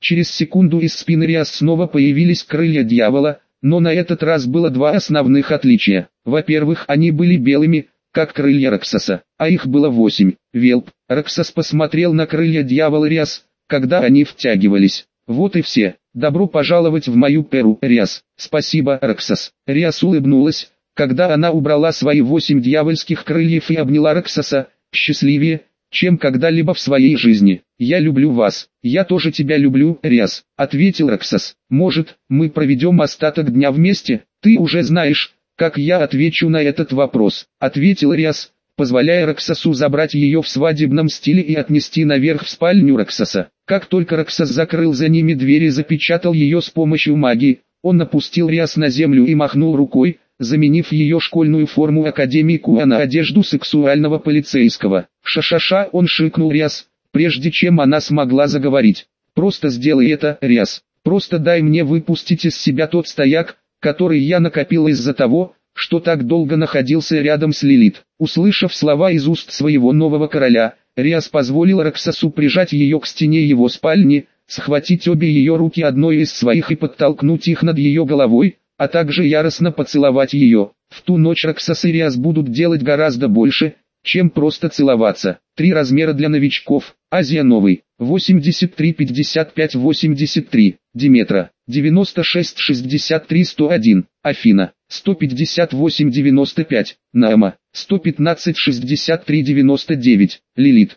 Через секунду из спины Риас снова появились крылья дьявола, но на этот раз было два основных отличия. Во-первых, они были белыми, как крылья Роксоса, а их было 8. Велп. Роксос посмотрел на крылья дьявола Риас, когда они втягивались. Вот и все. Добро пожаловать в мою перу, Риас. Спасибо, Роксос. Риас улыбнулась, когда она убрала свои 8 дьявольских крыльев и обняла Роксоса, счастливее, чем когда-либо в своей жизни. «Я люблю вас». «Я тоже тебя люблю, Риас», — ответил Роксос. «Может, мы проведем остаток дня вместе? Ты уже знаешь, как я отвечу на этот вопрос», — ответил Риас, позволяя Роксосу забрать ее в свадебном стиле и отнести наверх в спальню Роксоса. Как только Роксос закрыл за ними дверь и запечатал ее с помощью магии, он опустил Риас на землю и махнул рукой, заменив ее школьную форму Академии Куа на одежду сексуального полицейского. «Ша-ша-ша», он шикнул Риас, прежде чем она смогла заговорить. «Просто сделай это, Риас. Просто дай мне выпустить из себя тот стояк, который я накопил из-за того, что так долго находился рядом с Лилит». Услышав слова из уст своего нового короля, Риас позволил Роксосу прижать ее к стене его спальни, схватить обе ее руки одной из своих и подтолкнуть их над ее головой, а также яростно поцеловать ее. В ту ночь Роксос и Риас будут делать гораздо больше, чем просто целоваться. 3 размера для новичков. Азия новый. 83-55-83. Диметра. 96-63-101. Афина. 158-95. Наама. 115-63-99. Лилит.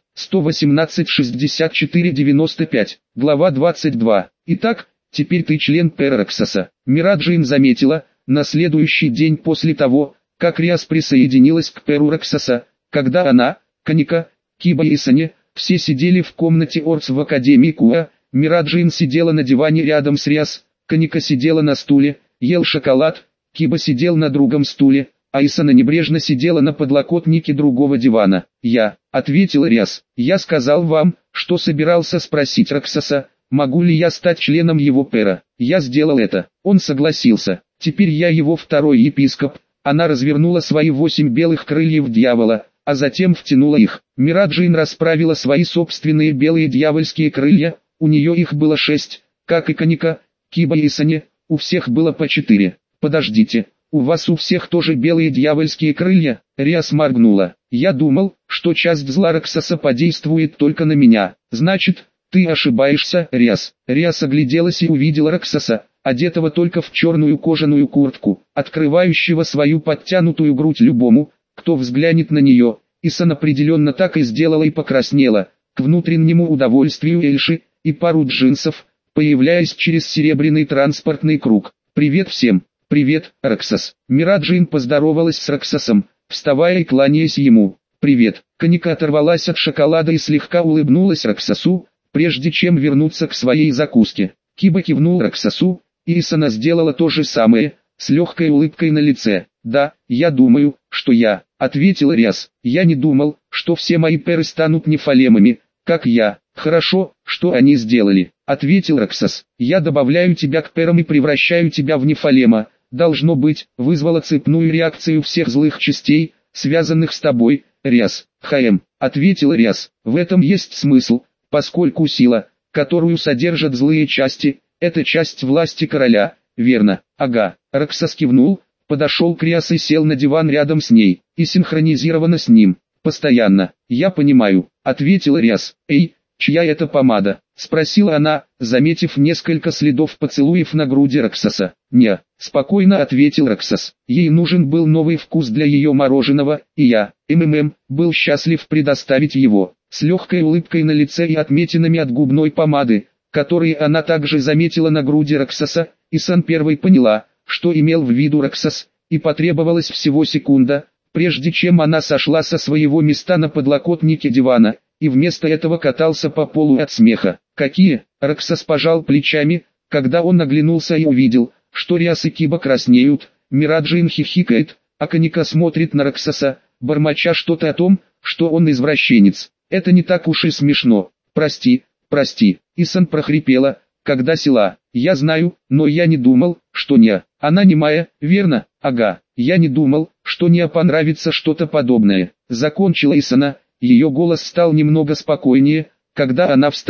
118-64-95. Глава 22. Итак, теперь ты член пера Роксоса. Мираджин заметила, на следующий день после того, как Риас присоединилась к перу Роксоса, когда она, Каника, Киба и Саня, все сидели в комнате Орц в Академии Куа, Мираджин сидела на диване рядом с Риас, Каника сидела на стуле, ел шоколад, Киба сидел на другом стуле, а Исана небрежно сидела на подлокотнике другого дивана. «Я», — ответил Риас, — «я сказал вам, что собирался спросить Роксоса, могу ли я стать членом его пера. Я сделал это». Он согласился. «Теперь я его второй епископ». Она развернула свои 8 белых крыльев дьявола, а затем втянула их. Мираджин расправила свои собственные белые дьявольские крылья, у нее их было 6, как и Каника, Киба и Саня, у всех было по 4. «Подождите, у вас у всех тоже белые дьявольские крылья?» Риас моргнула. «Я думал, что часть зла Роксоса подействует только на меня». «Значит, ты ошибаешься, Риас». Риас огляделась и увидела Роксоса, одетого только в черную кожаную куртку, открывающего свою подтянутую грудь любому, кто взглянет на нее. Исан определенно так и сделала и покраснела, к внутреннему удовольствию Эльши, и пару джинсов, появляясь через серебряный транспортный круг. «Привет всем!» «Привет, Роксос!» Мираджин поздоровалась с Роксосом, вставая и кланяясь ему. «Привет!» Каника оторвалась от шоколада и слегка улыбнулась Роксосу, прежде чем вернуться к своей закуске. Киба кивнул Роксосу, и Исана сделала то же самое, с легкой улыбкой на лице. «Да, я думаю, что я», — ответил Риас. «Я не думал, что все мои перы станут нефалемами, как я». «Хорошо, что они сделали», — ответил Роксос. «Я добавляю тебя к перам и превращаю тебя в нефалема. Должно быть, вызвало цепную реакцию всех злых частей, связанных с тобой, Риас». «ХМ», — ответил Риас. «В этом есть смысл, поскольку сила, которую содержат злые части, это часть власти короля, верно?» «Ага». Роксос кивнул, подошел к Риас и сел на диван рядом с ней, и синхронизировано с ним. «Постоянно». «Я понимаю», — ответил Риас. «Эй, чья это помада?» — спросила она, заметив несколько следов поцелуев на груди Роксоса. «Не», — спокойно ответил Роксос. Ей нужен был новый вкус для ее мороженого, и я, был счастлив предоставить его. С легкой улыбкой на лице и отметинами от губной помады, которые она также заметила на груди Роксоса, Исан первой поняла, что имел в виду Роксос, и потребовалась всего секунда, прежде чем она сошла со своего места на подлокотнике дивана, и вместо этого катался по полу от смеха. «Какие?» — Роксос пожал плечами, когда он оглянулся и увидел, что Риас и Киба краснеют. Мираджин хихикает, а Каника смотрит на Роксоса, бормоча что-то о том, что он извращенец. «Это не так уж и смешно. Прости, прости». Исан прохрипела, когда села. «Я знаю, но я не думал, что не. Она немая, верно?» «Ага, я не думал, что не понравится что-то подобное». Закончила Исана, ее голос стал немного спокойнее, когда она встала.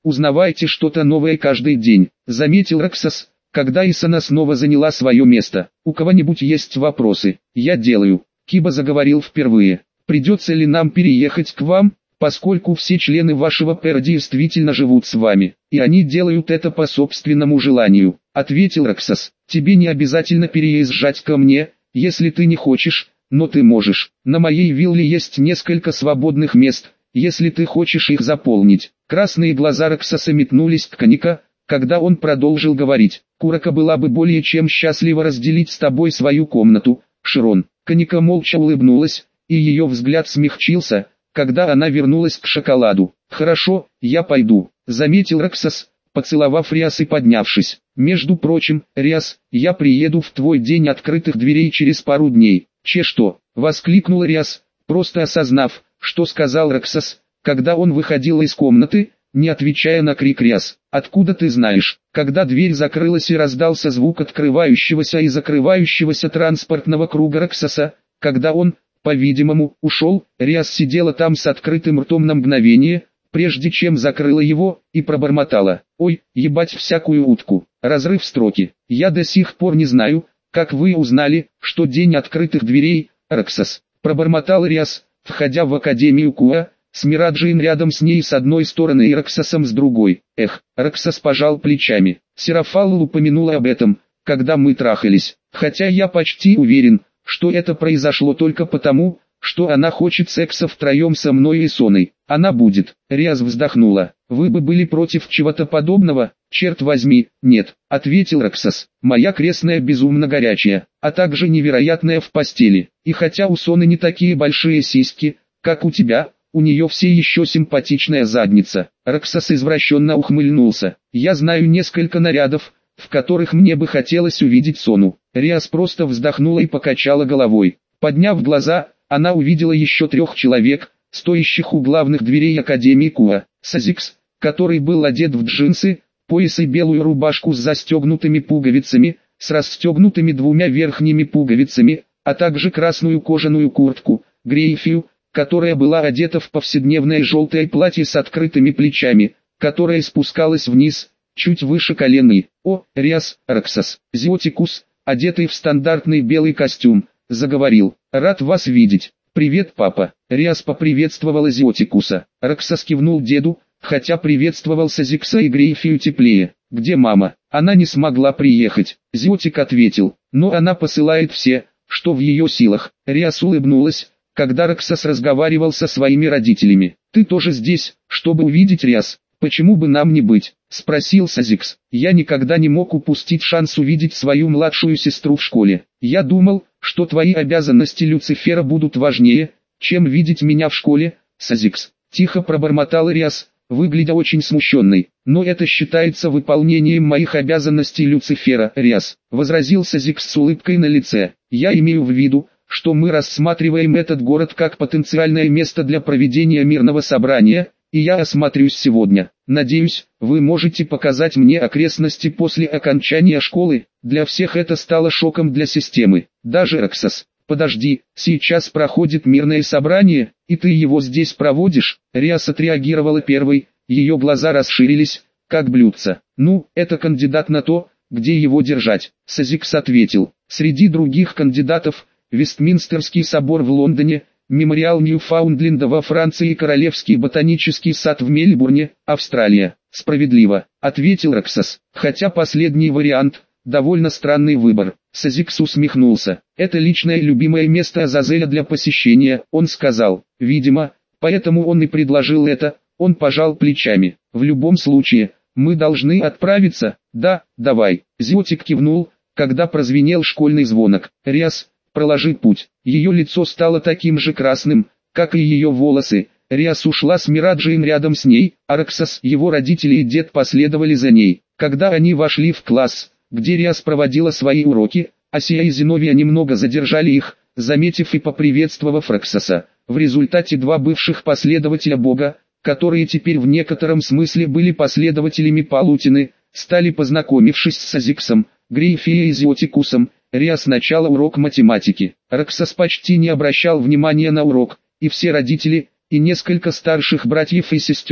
узнавайте что-то новое каждый день, заметил Роксос, когда Исана снова заняла свое место. У кого-нибудь есть вопросы? Я делаю. Киба заговорил впервые. Придется ли нам переехать к вам, поскольку все члены вашего пэра действительно живут с вами, и они делают это по собственному желанию, ответил Роксос. Тебе не обязательно переезжать ко мне, если ты не хочешь, но ты можешь. На моей вилле есть несколько свободных мест, если ты хочешь их заполнить. Красные глаза Роксоса метнулись к Каника, когда он продолжил говорить. Курака была бы более чем счастлива разделить с тобой свою комнату, Широн. Каника молча улыбнулась, и ее взгляд смягчился, когда она вернулась к шоколаду. «Хорошо, я пойду», — заметил Роксос, поцеловав Риас и поднявшись. «Между прочим, Риас, я приеду в твой день открытых дверей через пару дней». «Что?» — воскликнула Риас, просто осознав, что сказал Роксос, когда он выходил из комнаты, не отвечая на крик Риас. «Откуда ты знаешь?» Когда дверь закрылась и раздался звук открывающегося и закрывающегося транспортного круга Роксоса, когда он, по-видимому, ушел, Риас сидела там с открытым ртом на мгновение, прежде чем закрыла его, и пробормотала: «Ой, ебать всякую утку». Разрыв строки. «Я до сих пор не знаю, как вы узнали, что день открытых дверей, Роксос», пробормотал Риас, входя в Академию Куа, с Мираджием рядом с ней с одной стороны и Роксосом с другой. Роксос пожал плечами. Серафалла упомянула об этом, когда мы трахались, хотя я почти уверен, что это произошло только потому, что она хочет секса втроем со мной и Соной. Она будет. Риас вздохнула. Вы бы были против чего-то подобного? Черт возьми, нет, ответил Роксос. Моя крестная безумно горячая, а также невероятная в постели. И хотя у Соны не такие большие сиськи, как у тебя, у нее все еще симпатичная задница. Роксос извращенно ухмыльнулся. Я знаю несколько нарядов, в которых мне бы хотелось увидеть Сону. Риас просто вздохнула и покачала головой. Подняв глаза, она увидела еще 3 человек, стоящих у главных дверей Академии Куа. Сазикс, который был одет в джинсы, пояс и белую рубашку с застегнутыми пуговицами, с расстегнутыми 2 верхними пуговицами, а также красную кожаную куртку, Грейфию, которая была одета в повседневное желтое платье с открытыми плечами, которое спускалось вниз, чуть выше колен. Риас, Роксос. Зиотикус, одетый в стандартный белый костюм, заговорил. «Рад вас видеть». «Привет, папа». Риас поприветствовала Зиотикуса. Роксос кивнул деду, хотя приветствовал Сазикса и Грейфию теплее. «Где мама?» «Она не смогла приехать», Зиотик ответил. «Но она посылает все, что в ее силах». Риас улыбнулась, когда Роксос разговаривал со своими родителями. «Ты тоже здесь, чтобы увидеть Риас?» «Почему бы нам не быть?» — спросил Сазикс. «Я никогда не мог упустить шанс увидеть свою младшую сестру в школе. Я думал, что твои обязанности Люцифера будут важнее, чем видеть меня в школе, Сазикс». Тихо пробормотал Риас, выглядя очень смущенной. «Но это считается выполнением моих обязанностей Люцифера, Риас», — возразил Сазикс с улыбкой на лице. «Я имею в виду, что мы рассматриваем этот город как потенциальное место для проведения мирного собрания, и я осмотрюсь сегодня. Надеюсь, вы можете показать мне окрестности после окончания школы». Для всех это стало шоком для системы. Даже Роксос. «Подожди, сейчас проходит мирное собрание, и ты его здесь проводишь?» Риас отреагировала первой, ее глаза расширились, как блюдца. «Ну, это кандидат на то, где его держать», Сазикс ответил. «Среди других кандидатов, Вестминстерский собор в Лондоне, Мемориал Ньюфаундленда во Франции и Королевский ботанический сад в Мельбурне, Австралия». «Справедливо», — ответил Роксос, хотя последний вариант — довольно странный выбор. Сазикс усмехнулся. «Это личное любимое место Азазеля для посещения», он сказал. «Видимо, поэтому он и предложил это». Он пожал плечами. «В любом случае, мы должны отправиться». «Да, давай». Зиотик кивнул, когда прозвенел школьный звонок. «Риас, проложи путь». Ее лицо стало таким же красным, как и ее волосы. Риас ушла с Мираджием рядом с ней, а Роксос, его родители и дед последовали за ней. Когда они вошли в класс, где Риас проводила свои уроки, Асия и Зиновия немного задержали их, заметив и поприветствовав Роксоса. В результате 2 бывших последователя Бога, которые теперь в некотором смысле были последователями Палутины, стали, познакомившись с Сазиксом, Грейфией и Зиотикусом, Риас начала урок математики. Роксос почти не обращал внимания на урок, и все родители, и несколько старших братьев и сестер,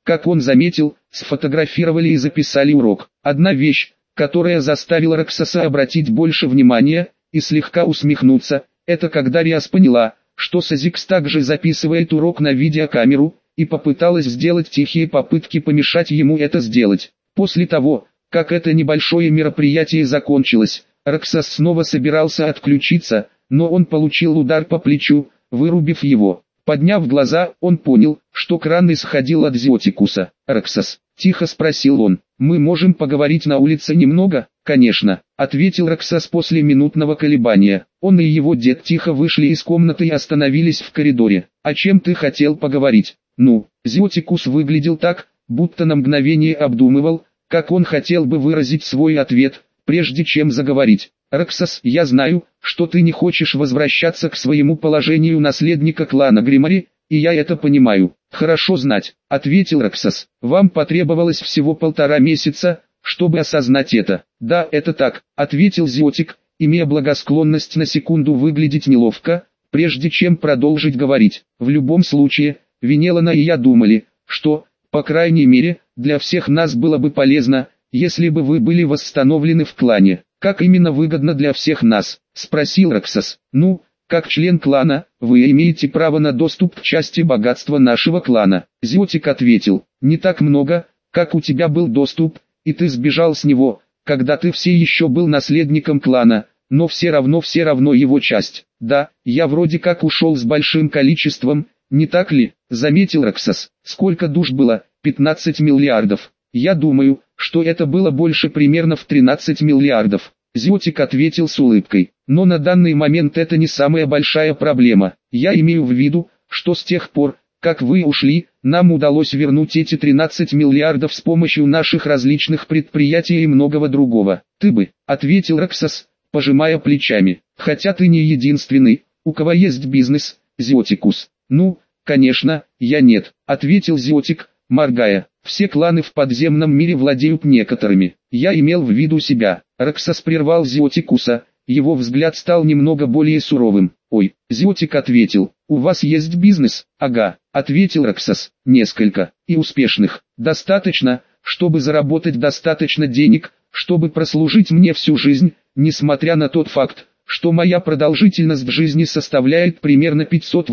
как он заметил, сфотографировали и записали урок. Одна вещь, которая заставила Роксоса обратить больше внимания и слегка усмехнуться, это когда Риас поняла, что Сазикс также записывает урок на видеокамеру, и попыталась сделать тихие попытки помешать ему это сделать. После того, как это небольшое мероприятие закончилось, Роксос снова собирался отключиться, но он получил удар по плечу, вырубив его. Подняв глаза, он понял, что кран исходил от Зиотикуса. «Роксос», — тихо спросил он, — «мы можем поговорить на улице немного?» «Конечно», — ответил Роксос после минутного колебания. Он и его дед тихо вышли из комнаты и остановились в коридоре. «О чем ты хотел поговорить?» «Ну?» Зиотикус выглядел так, будто на мгновение обдумывал, как он хотел бы выразить свой ответ, прежде чем заговорить. «Роксос, я знаю, что ты не хочешь возвращаться к своему положению наследника клана Гримари, и я это понимаю». «Хорошо знать», — ответил Роксос. «Вам потребовалось всего 1,5 месяца, чтобы осознать это». «Да, это так», — ответил Зиотик, имея благосклонность на секунду выглядеть неловко, прежде чем продолжить говорить. «В любом случае, Венелана и я думали, что, по крайней мере, для всех нас было бы полезно, если бы вы были восстановлены в клане». «Как именно выгодно для всех нас?» — спросил Роксос. «Ну, как член клана, вы имеете право на доступ к части богатства нашего клана». Зиотик ответил: «Не так много, как у тебя был доступ, и ты сбежал с него, когда ты все еще был наследником клана, но все равно его часть». «Да, я вроде как ушел с большим количеством, не так ли?» — заметил Роксос. «Сколько душ было?» 15 миллиардов. «Я думаю, что это было больше примерно в 13 миллиардов. Зиотик ответил с улыбкой. «Но на данный момент это не самая большая проблема. Я имею в виду, что с тех пор, как вы ушли, нам удалось вернуть эти 13 миллиардов с помощью наших различных предприятий и многого другого». «Ты бы», — ответил Роксос, пожимая плечами. «Хотя ты не единственный, у кого есть бизнес, Зиотикус». «Ну, конечно, я нет», — ответил Зиотик, моргая. «Все кланы в подземном мире владеют некоторыми. Я имел в виду себя». Роксос прервал Зиотикуса, его взгляд стал немного более суровым. «Ой», — Зиотик ответил, — «у вас есть бизнес?» «Ага», — ответил Роксос, — «несколько, и успешных. Достаточно, чтобы заработать достаточно денег, чтобы прослужить мне всю жизнь, несмотря на тот факт, что моя продолжительность в жизни составляет примерно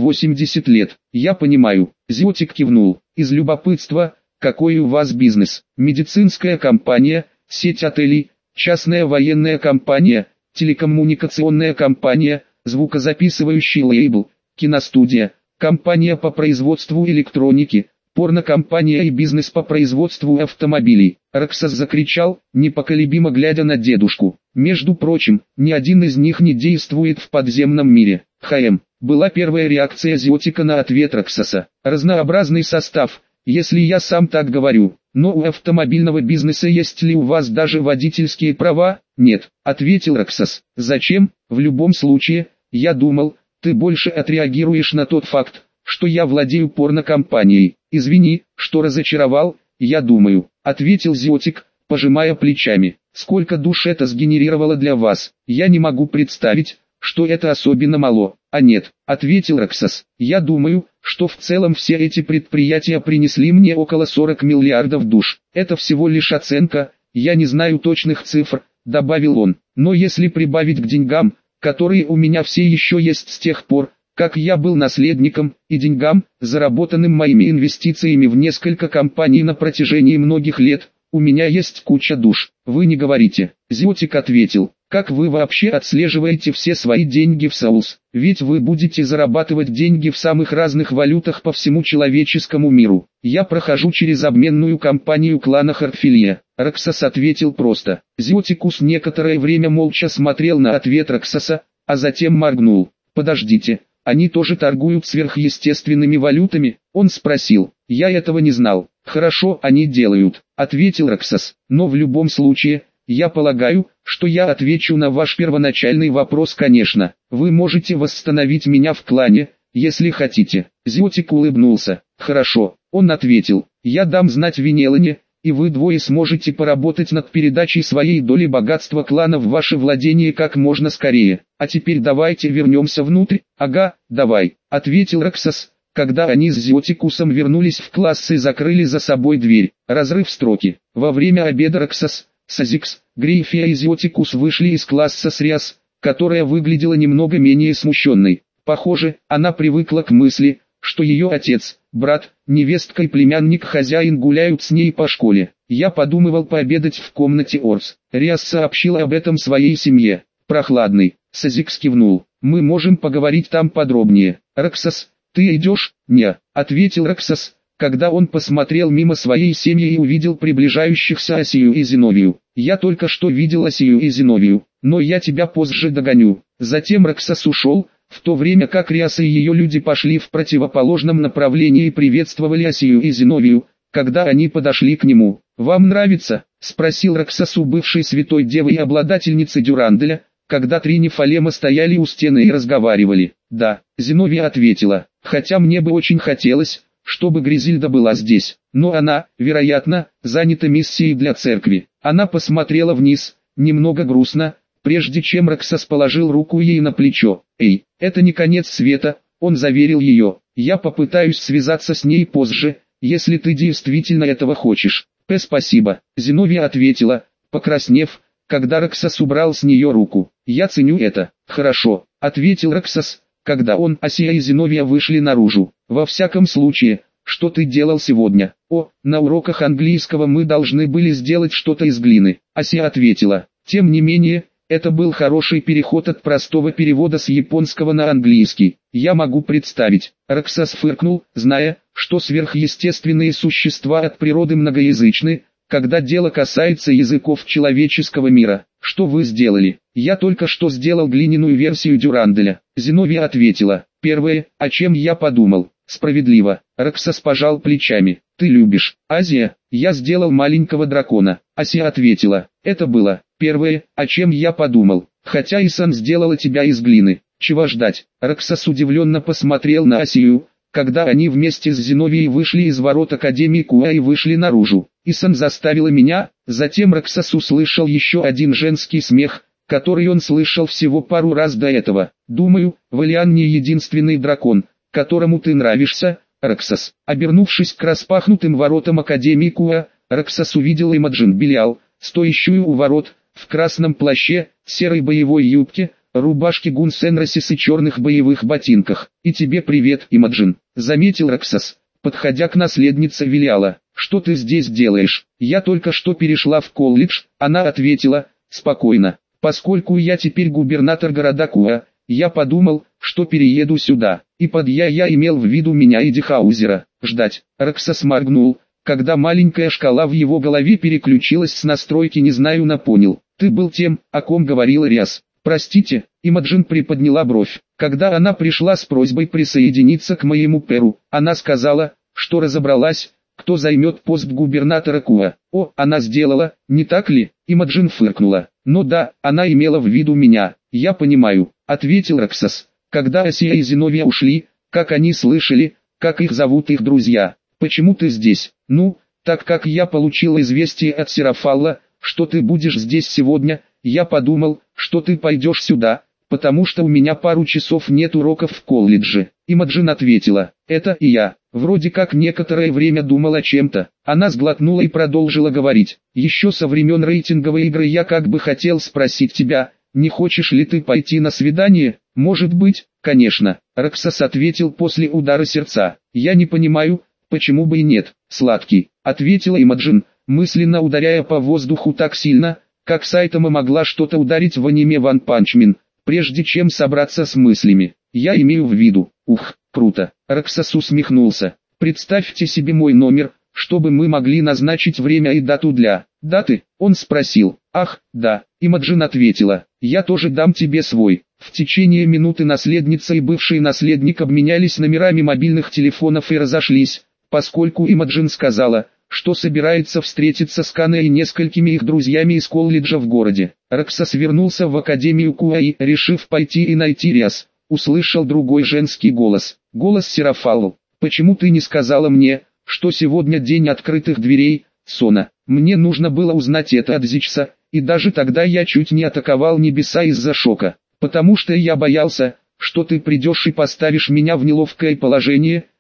580 лет». «Я понимаю», — Зиотик кивнул. «Из любопытства, какой у вас бизнес?» «Медицинская компания, сеть отелей, частная военная компания, телекоммуникационная компания, звукозаписывающий лейбл, киностудия, компания по производству электроники, порнокомпания и бизнес по производству автомобилей». Роксос закричал, непоколебимо глядя на дедушку. «Между прочим, ни один из них не действует в подземном мире». Была первая реакция Зиотика на ответ Роксоса. «Разнообразный состав, если я сам так говорю. Но у автомобильного бизнеса есть ли у вас даже водительские права?» «Нет», — ответил Роксос. «Зачем? В любом случае, я думал, ты больше отреагируешь на тот факт, что я владею порнокомпанией». «Извини, что разочаровал, я думаю», — ответил Зиотик, пожимая плечами. «Сколько душ это сгенерировало для вас? Я не могу представить, что это особенно мало». «А нет», — ответил Роксос, — «я думаю, что в целом все эти предприятия принесли мне около 40 миллиардов душ. Это всего лишь оценка, я не знаю точных цифр», — добавил он. «Но если прибавить к деньгам, которые у меня все еще есть с тех пор, как я был наследником, и деньгам, заработанным моими инвестициями в несколько компаний на протяжении многих лет, у меня есть куча душ». «Вы не говорите», — Зиотик ответил. «Как вы вообще отслеживаете все свои деньги в Соус? Ведь вы будете зарабатывать деньги в самых разных валютах по всему человеческому миру». «Я прохожу через обменную компанию клана Хартфилия», — Роксос ответил просто. Зиотикус некоторое время молча смотрел на ответ Роксоса, а затем моргнул. «Подождите, они тоже торгуют сверхъестественными валютами?» Он спросил. «Я этого не знал». «Хорошо, они делают», — ответил Роксос. «Но в любом случае, я полагаю, что я отвечу на ваш первоначальный вопрос. Конечно, вы можете восстановить меня в клане, если хотите». Зиотик улыбнулся. «Хорошо», — он ответил, — «я дам знать Венелане, и вы двое сможете поработать над передачей своей доли богатства клана в ваше владение как можно скорее. А теперь давайте вернемся внутрь». «Ага, давай», — ответил Роксос, когда они с Зиотикусом вернулись в класс и закрыли за собой дверь. Разрыв строки. Во время обеда Роксас, Сазикс, Грейфия и Зиотикус вышли из класса с Риас, которая выглядела немного менее смущенной. Похоже, она привыкла к мысли, что ее отец, брат, невестка и племянник-хозяин гуляют с ней по школе. Я подумывал пообедать в комнате Орс. Риас сообщила об этом своей семье. Прохладный. Сазикс кивнул. Мы можем поговорить там подробнее. Роксас, ты идешь? Не, ответил Роксас, когда он посмотрел мимо своей семьи и увидел приближающихся Асию и Зиновию. Я только что видел Асию и Зиновию, но я тебя позже догоню. Затем Роксас ушел, в то время как Риас и ее люди пошли в противоположном направлении и приветствовали Асию и Зиновию, когда они подошли к нему. «Вам нравится?» – спросил Роксас у бывшей святой девы и обладательницы Дюранделя, когда три нефалема стояли у стены и разговаривали. «Да», Зиновия ответила, «хотя мне бы очень хотелось, чтобы Гризильда была здесь, но она, вероятно, занята миссией для церкви». Она посмотрела вниз, немного грустно, прежде чем Роксас положил руку ей на плечо. «Эй, это не конец света», он заверил ее, «я попытаюсь связаться с ней позже, если ты действительно этого хочешь». «Спасибо», Зиновия ответила, покраснев, когда Роксас убрал с нее руку. «Я ценю это». «Хорошо», ответил Роксас, когда он, Асия и Зиновия вышли наружу. «Во всяком случае, что ты делал сегодня?» «О, на уроках английского мы должны были сделать что-то из глины», Асия ответила. «Тем не менее, это был хороший переход от простого перевода с японского на английский. Я могу представить». Роксас фыркнул, зная, что сверхъестественные существа от природы многоязычны, когда дело касается языков человеческого мира. «Что вы сделали?» «Я только что сделал глиняную версию Дюранделя», Зиновия ответила. «Первое, о чем я подумал». «Справедливо». Роксас пожал плечами. «Ты любишь, Азия?» «Я сделал маленького дракона», Асия ответила. «Это было первое, о чем я подумал. Хотя Исан сделала тебя из глины. Чего ждать?» Роксас удивленно посмотрел на Асию, когда они вместе с Зиновией вышли из ворот Академии Куа и вышли наружу. «Исан заставила меня». Затем Роксас услышал еще один женский смех, который он слышал всего пару раз до этого. «Думаю, Валиан не единственный дракон, которому ты нравишься, Роксас». Обернувшись к распахнутым воротам Академии Куа, Роксас увидел Имаджин Белиал, стоящую у ворот, в красном плаще, серой боевой юбке, рубашке Гунсенросис и черных боевых ботинках. «И тебе привет, Имаджин», заметил Роксас, подходя к наследнице Велиала. «Что ты здесь делаешь?» «Я только что перешла в колледж», она ответила, спокойно. «Поскольку я теперь губернатор города Куа, я подумал, что перееду сюда. И под я имел в виду меня и Дихаузера. Ждать». Роксас моргнул, когда маленькая шкала в его голове переключилась с настройки «не знаю» на «понял». «Ты был тем, о ком говорила Риас». «Простите», Имаджин приподняла бровь. «Когда она пришла с просьбой присоединиться к моему перу, она сказала, что разобралась, кто займет пост губернатора Куа». «О, она сделала, не так ли?» Имаджин фыркнула. «Ну да, она имела в виду меня». «Я понимаю», ответил Роксас. Когда Асия и Зиновия ушли, как они слышали, как их зовут их друзья. «Почему ты здесь?» «Ну, так как я получил известие от Серафалла, что ты будешь здесь сегодня, я подумал, что ты пойдешь сюда, потому что у меня пару часов нет уроков в колледже». Имаджин ответила. «Это и я, вроде как некоторое время думал о чем-то». Она сглотнула и продолжила говорить. «Еще со времен рейтинговой игры я как бы хотел спросить тебя, не хочешь ли ты пойти на свидание?» «Может быть, конечно», Роксас ответил после удара сердца. «Я не понимаю, почему бы и нет». «Сладкий», ответила Имаджин, мысленно ударяя по воздуху так сильно, как Сайтама могла что-то ударить в аниме One Punch Man, прежде чем собраться с мыслями. «Я имею в виду». «Ух, круто». Роксас усмехнулся. «Представьте себе мой номер, чтобы мы могли назначить время и дату для...» «Даты?» Он спросил. «Ах, да», Имаджин ответила. «Я тоже дам тебе свой». В течение минуты наследница и бывший наследник обменялись номерами мобильных телефонов и разошлись, поскольку Имаджин сказала, что собирается встретиться с Каной и несколькими их друзьями из колледжа в городе. Роксас вернулся в Академию Куа и, решив пойти и найти Риас, услышал другой женский голос. Голос Серафалл. «Почему ты не сказала мне, что сегодня день открытых дверей, Сона?» «Мне нужно было узнать это от Зичса, и даже тогда я чуть не атаковал небеса из-за шока, потому что я боялся, что ты придешь и поставишь меня в неловкое положение»,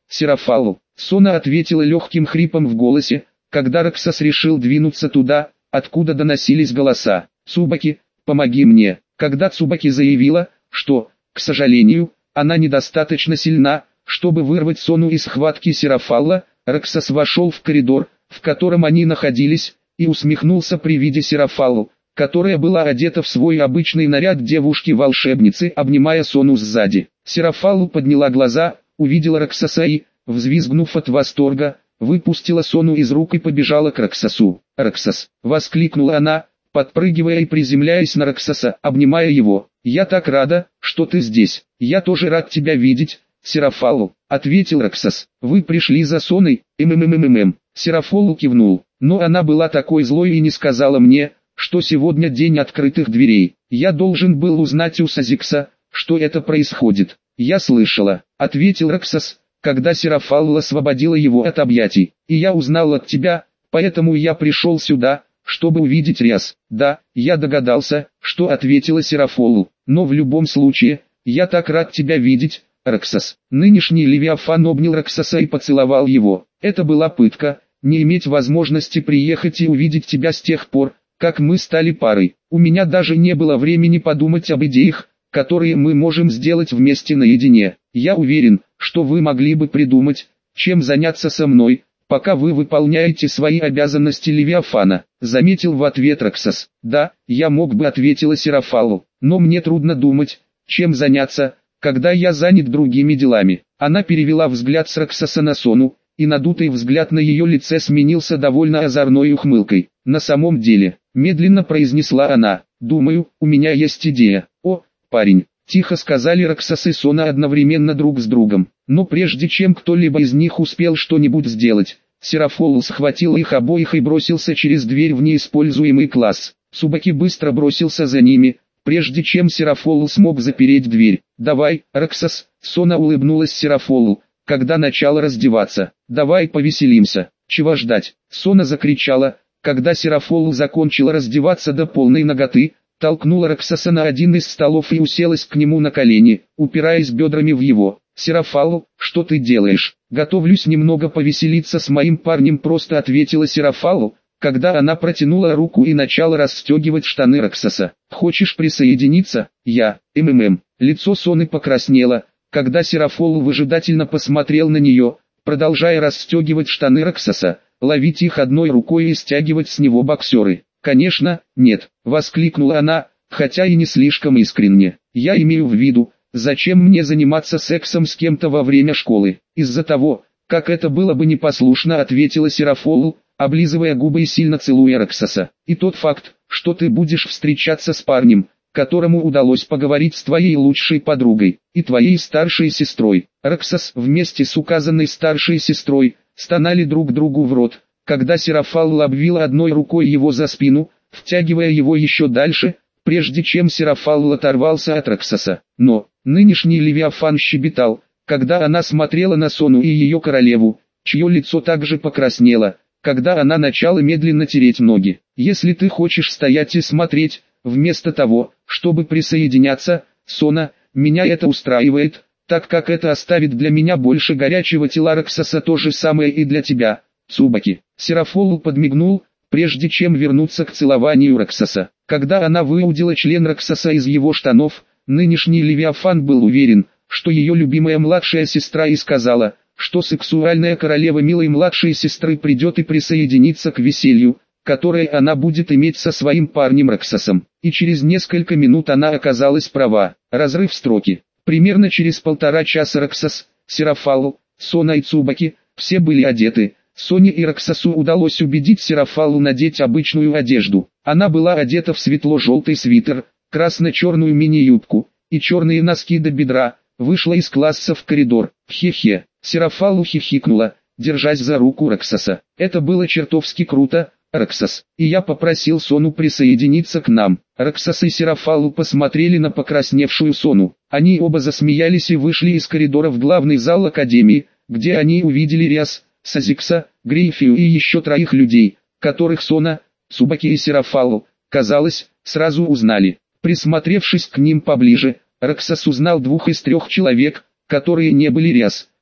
Серафалу. Сона ответила легким хрипом в голосе, когда Роксас решил двинуться туда, откуда доносились голоса. «Цубаки, помоги мне». Когда Цубаки заявила, что, к сожалению, она недостаточно сильна, чтобы вырвать Сону из схватки Серафалла, Роксас вошел в коридор, в котором они находились, и усмехнулся при виде Серафаллу, которая была одета в свой обычный наряд девушки-волшебницы, обнимая Сону сзади. Серафаллу подняла глаза, увидела Роксаса и, взвизгнув от восторга, выпустила Сону из рук и побежала к Роксасу. «Роксас!» — воскликнула она, подпрыгивая и приземляясь на Роксаса, обнимая его. «Я так рада, что ты здесь. Я тоже рад тебя видеть, Серафаллу», — ответил Роксас. «Вы пришли за Соной?» Серафаллу кивнул, но она была такой злой и не сказала мне, что сегодня день открытых дверей. Я должен был узнать у Сазикса, что это происходит. «Я слышала», — ответил Роксас, когда Серафалла освободила его от объятий. «И я узнал от тебя, поэтому я пришел сюда, чтобы увидеть Риас». «Да, я догадался, что», — ответила Серафалла, «но в любом случае, я так рад тебя видеть, Роксас». Нынешний Левиафан обнял Роксаса и поцеловал его. «Это была пытка, не иметь возможности приехать и увидеть тебя с тех пор, как мы стали парой. У меня даже не было времени подумать об идеях, которые мы можем сделать вместе наедине. Я уверен, что вы могли бы придумать, чем заняться со мной, пока вы выполняете свои обязанности Левиафана», — заметил в ответ Роксас. «Да, я мог бы», — ответила Серафаллу, «но мне трудно думать, чем заняться, когда я занят другими делами». Она перевела взгляд с Роксаса на Сону, и надутый взгляд на ее лице сменился довольно озорной ухмылкой. «На самом деле», — медленно произнесла она, — «думаю, у меня есть идея». «О, парень», — тихо сказали Роксас и Сона одновременно друг с другом. Но прежде чем кто-либо из них успел что-нибудь сделать, Серафаллу схватил их обоих и бросился через дверь в неиспользуемый класс. Цубаки быстро бросился за ними, прежде чем Серафаллу смог запереть дверь. «Давай, Роксас», — Сона улыбнулась Серафаллу, когда начала раздеваться. «Давай повеселимся». «Чего ждать?» — Сона закричала, когда Серафаллу закончила раздеваться до полной наготы, толкнула Роксаса на один из столов и уселась к нему на колени, упираясь бедрами в его. «Серафаллу, что ты делаешь?» «Готовлюсь немного повеселиться с моим парнем», — просто ответила Серафаллу, когда она протянула руку и начала расстегивать штаны Роксаса. «Хочешь присоединиться?» «Я, Лицо Соны покраснело, когда Серафаллу выжидательно посмотрел на нее, продолжая расстегивать штаны Роксаса, ловить их одной рукой и стягивать с него боксеры. «Конечно, нет», — воскликнула она, хотя и не слишком искренне. «Я имею в виду, зачем мне заниматься сексом с кем-то во время школы? Из-за того, как это было бы непослушно», — ответила Серафаллу, облизывая губы и сильно целуя Роксаса. «И тот факт, что ты будешь встречаться с парнем, которому удалось поговорить с твоей лучшей подругой, и твоей старшей сестрой». Роксас вместе с указанной старшей сестрой стонали друг другу в рот, когда Серафалла обвила одной рукой его за спину, втягивая его еще дальше, прежде чем Серафалла оторвался от Роксаса. Но нынешний Левиафан щебетал, когда она смотрела на Сону и ее королеву, чье лицо также покраснело, когда она начала медленно тереть ноги. «Если ты хочешь стоять и смотреть, вместо того, чтобы присоединяться, Сона, меня это устраивает, так как это оставит для меня больше горячего тела Роксаса, то же самое и для тебя, Цубаки». Серафаллу подмигнул, прежде чем вернуться к целованию Роксаса. Когда она выудила член Роксаса из его штанов, нынешний Левиафан был уверен, что ее любимая младшая сестра, и сказала, что сексуальная королева милой младшей сестры придет и присоединится к веселью, которое она будет иметь со своим парнем Роксасом. И через несколько минут она оказалась права. Разрыв строки. Примерно через 1,5 часа Роксас, Серафаллу, Сона и Цубаки, все были одеты. Соне и Роксасу удалось убедить Серафаллу надеть обычную одежду. Она была одета в светло-желтый свитер, красно-черную мини-юбку и черные носки до бедра, вышла из класса в коридор. «Хе-хе», Серафаллу хихикнула, держась за руку Роксаса. «Это было чертовски круто, Роксас, и я попросил Сону присоединиться к нам». Роксас и Серафаллу посмотрели на покрасневшую Сону. Они оба засмеялись и вышли из коридора в главный зал Академии, где они увидели Риас, Сазикса, Грейфию и еще 3 людей, которых Сона, Цубаки и Серафаллу, казалось, сразу узнали. Присмотревшись к ним поближе, Роксас узнал 2 из 3 человек, которые не были Риас,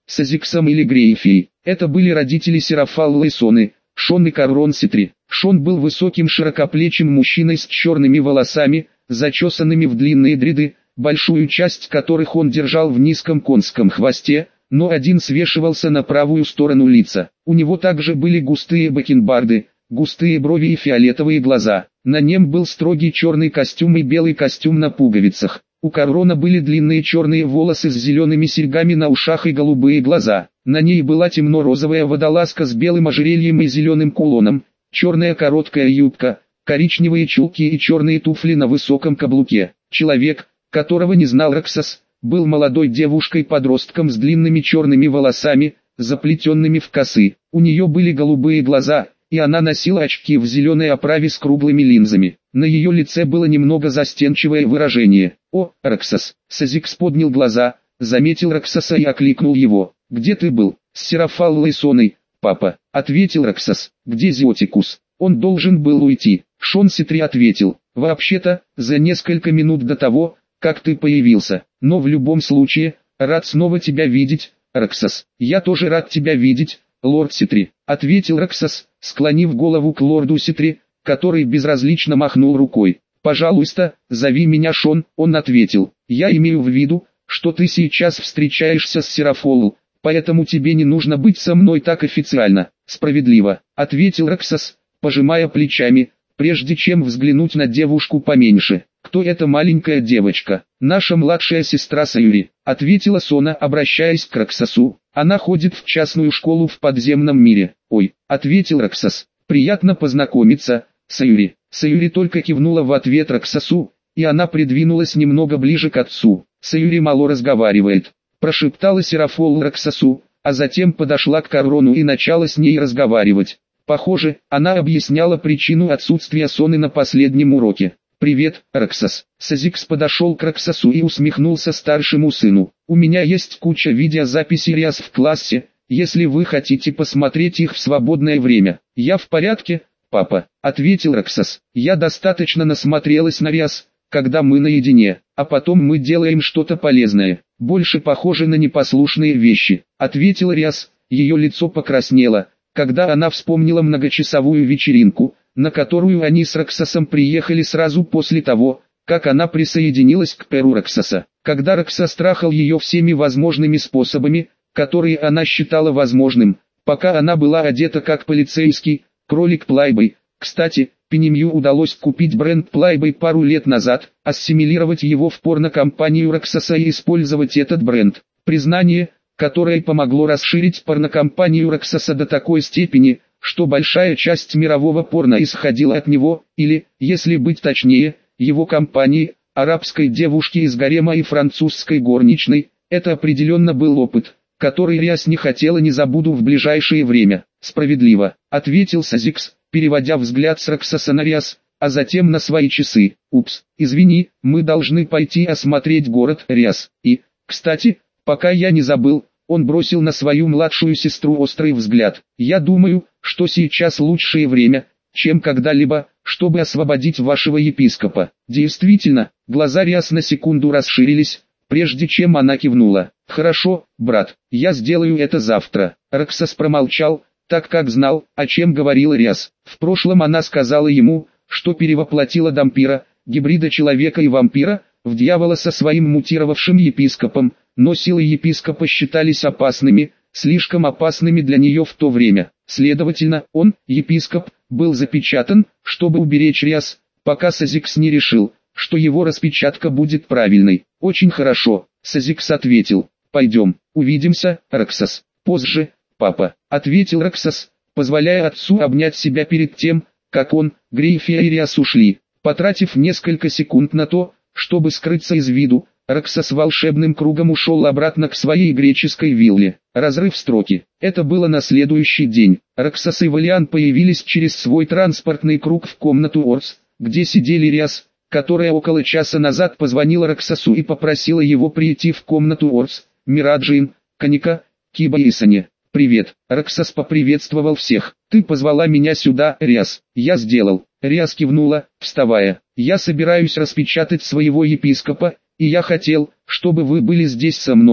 Сазиксом или Грейфией. Это были родители Серафаллы и Соны, Шон и Каррон Ситри. Шон был высоким широкоплечим мужчиной с черными волосами, зачесанными в длинные дреды, большую часть которых он держал в низком конском хвосте, но один свешивался на правую сторону лица. У него также были густые бакенбарды, густые брови и фиолетовые глаза. На нем был строгий черный костюм и белый костюм на пуговицах. У Каррона были длинные черные волосы с зелеными серьгами на ушах и голубые глаза. На ней была темно-розовая водолазка с белым ожерельем и зеленым кулоном, черная короткая юбка, коричневые чулки и черные туфли на высоком каблуке. Человек, которого не знал Роксос, был молодой девушкой-подростком с длинными черными волосами, заплетенными в косы. У нее были голубые глаза, и она носила очки в зеленой оправе с круглыми линзами. На ее лице было немного застенчивое выражение. «О, Роксос!» Сазикс поднял глаза, заметил Роксоса и окликнул его. «Где ты был?» «С Серафаллой Соной, папа», — ответил Роксос. «Где Зиотикус?» «Он должен был уйти». Шон Ситри ответил. «Вообще-то, за несколько минут до того, как ты появился. Но в любом случае, рад снова тебя видеть, Роксос». «Я тоже рад тебя видеть, лорд Ситри», — ответил Роксос, склонив голову к лорду Ситри, который безразлично махнул рукой. «Пожалуйста, зови меня Шон», — он ответил. «Я имею в виду, что ты сейчас встречаешься с Серафолл, поэтому тебе не нужно быть со мной так официально». «Справедливо», — ответил Роксос, пожимая плечами, прежде чем взглянуть на девушку поменьше. «Кто эта маленькая девочка?» «Наша младшая сестра Саюри», — ответила Сона, обращаясь к Роксосу. «Она ходит в частную школу в подземном мире». «Ой», — ответил Роксос. «Приятно познакомиться, Саюри». Саюри только кивнула в ответ Роксосу, и она придвинулась немного ближе к отцу. «Саюри мало разговаривает», — прошептала Серафолл Роксосу, а затем подошла к Каррону и начала с ней разговаривать. Похоже, она объясняла причину отсутствия Соны на последнем уроке. «Привет, Роксос». Сазикс подошел к Роксосу и усмехнулся старшему сыну. «У меня есть куча видеозаписей Риас в классе, если вы хотите посмотреть их в свободное время». «Я в порядке, папа», — ответил Роксос. «Я достаточно насмотрелась на Риас, когда мы наедине, а потом мы делаем что-то полезное, больше похоже на непослушные вещи», — ответила Риас. Ее лицо покраснело, когда она вспомнила многочасовую вечеринку, на которую они с Роксосом приехали сразу после того, как она присоединилась к Перу Роксоса. Когда Роксос трахал ее всеми возможными способами, которые она считала возможным, пока она была одета как полицейский, кролик Плайбой. Кстати, Пенемью удалось купить бренд Плайбой пару лет назад, ассимилировать его в порнокомпанию Роксоса и использовать этот бренд. Признание, которое помогло расширить порнокомпанию Роксоса до такой степени, что большая часть мирового порно исходила от него, или, если быть точнее, его компании, арабской девушки из гарема и французской горничной. Это определенно был опыт, который Риас не хотела не забуду в ближайшее время. «Справедливо», — ответил Сазикс, переводя взгляд с Роксоса на Риас, а затем на свои часы. «Упс, извини, мы должны пойти осмотреть город, Риас. И, кстати, пока я не забыл». Он бросил на свою младшую сестру острый взгляд. «Я думаю, что сейчас лучшее время, чем когда-либо, чтобы освободить вашего епископа». Действительно, глаза Риас на секунду расширились, прежде чем она кивнула. «Хорошо, брат, я сделаю это завтра». Роксос промолчал, так как знал, о чем говорила Риас. В прошлом она сказала ему, что перевоплотила Дампира, гибрида человека и вампира, в дьявола со своим мутировавшим епископом, но силы епископа считались опасными, слишком опасными для нее в то время. Следовательно, он, епископ, был запечатан, чтобы уберечь Риас, пока Сазикс не решил, что его распечатка будет правильной. «Очень хорошо», — Сазикс ответил. «Пойдем, увидимся, Роксос». «Позже, папа», — ответил Роксос, позволяя отцу обнять себя перед тем, как он, Грейфия и Риас ушли. Потратив несколько секунд на то, чтобы скрыться из виду, Роксос волшебным кругом ушел обратно к своей греческой вилле. Разрыв строки. Это было на следующий день. Роксос и Валиан появились через свой транспортный круг в комнату Орс, где сидели Риас, которая около часа назад позвонила Роксосу и попросила его прийти в комнату Орс, Мираджин, Каника, Киба и Сане. «Привет», — Роксос поприветствовал всех. «Ты позвала меня сюда, Риас». «Я сделал». Риас кивнула, вставая. «Я собираюсь распечатать своего епископа, и я хотел, чтобы вы были здесь со мной,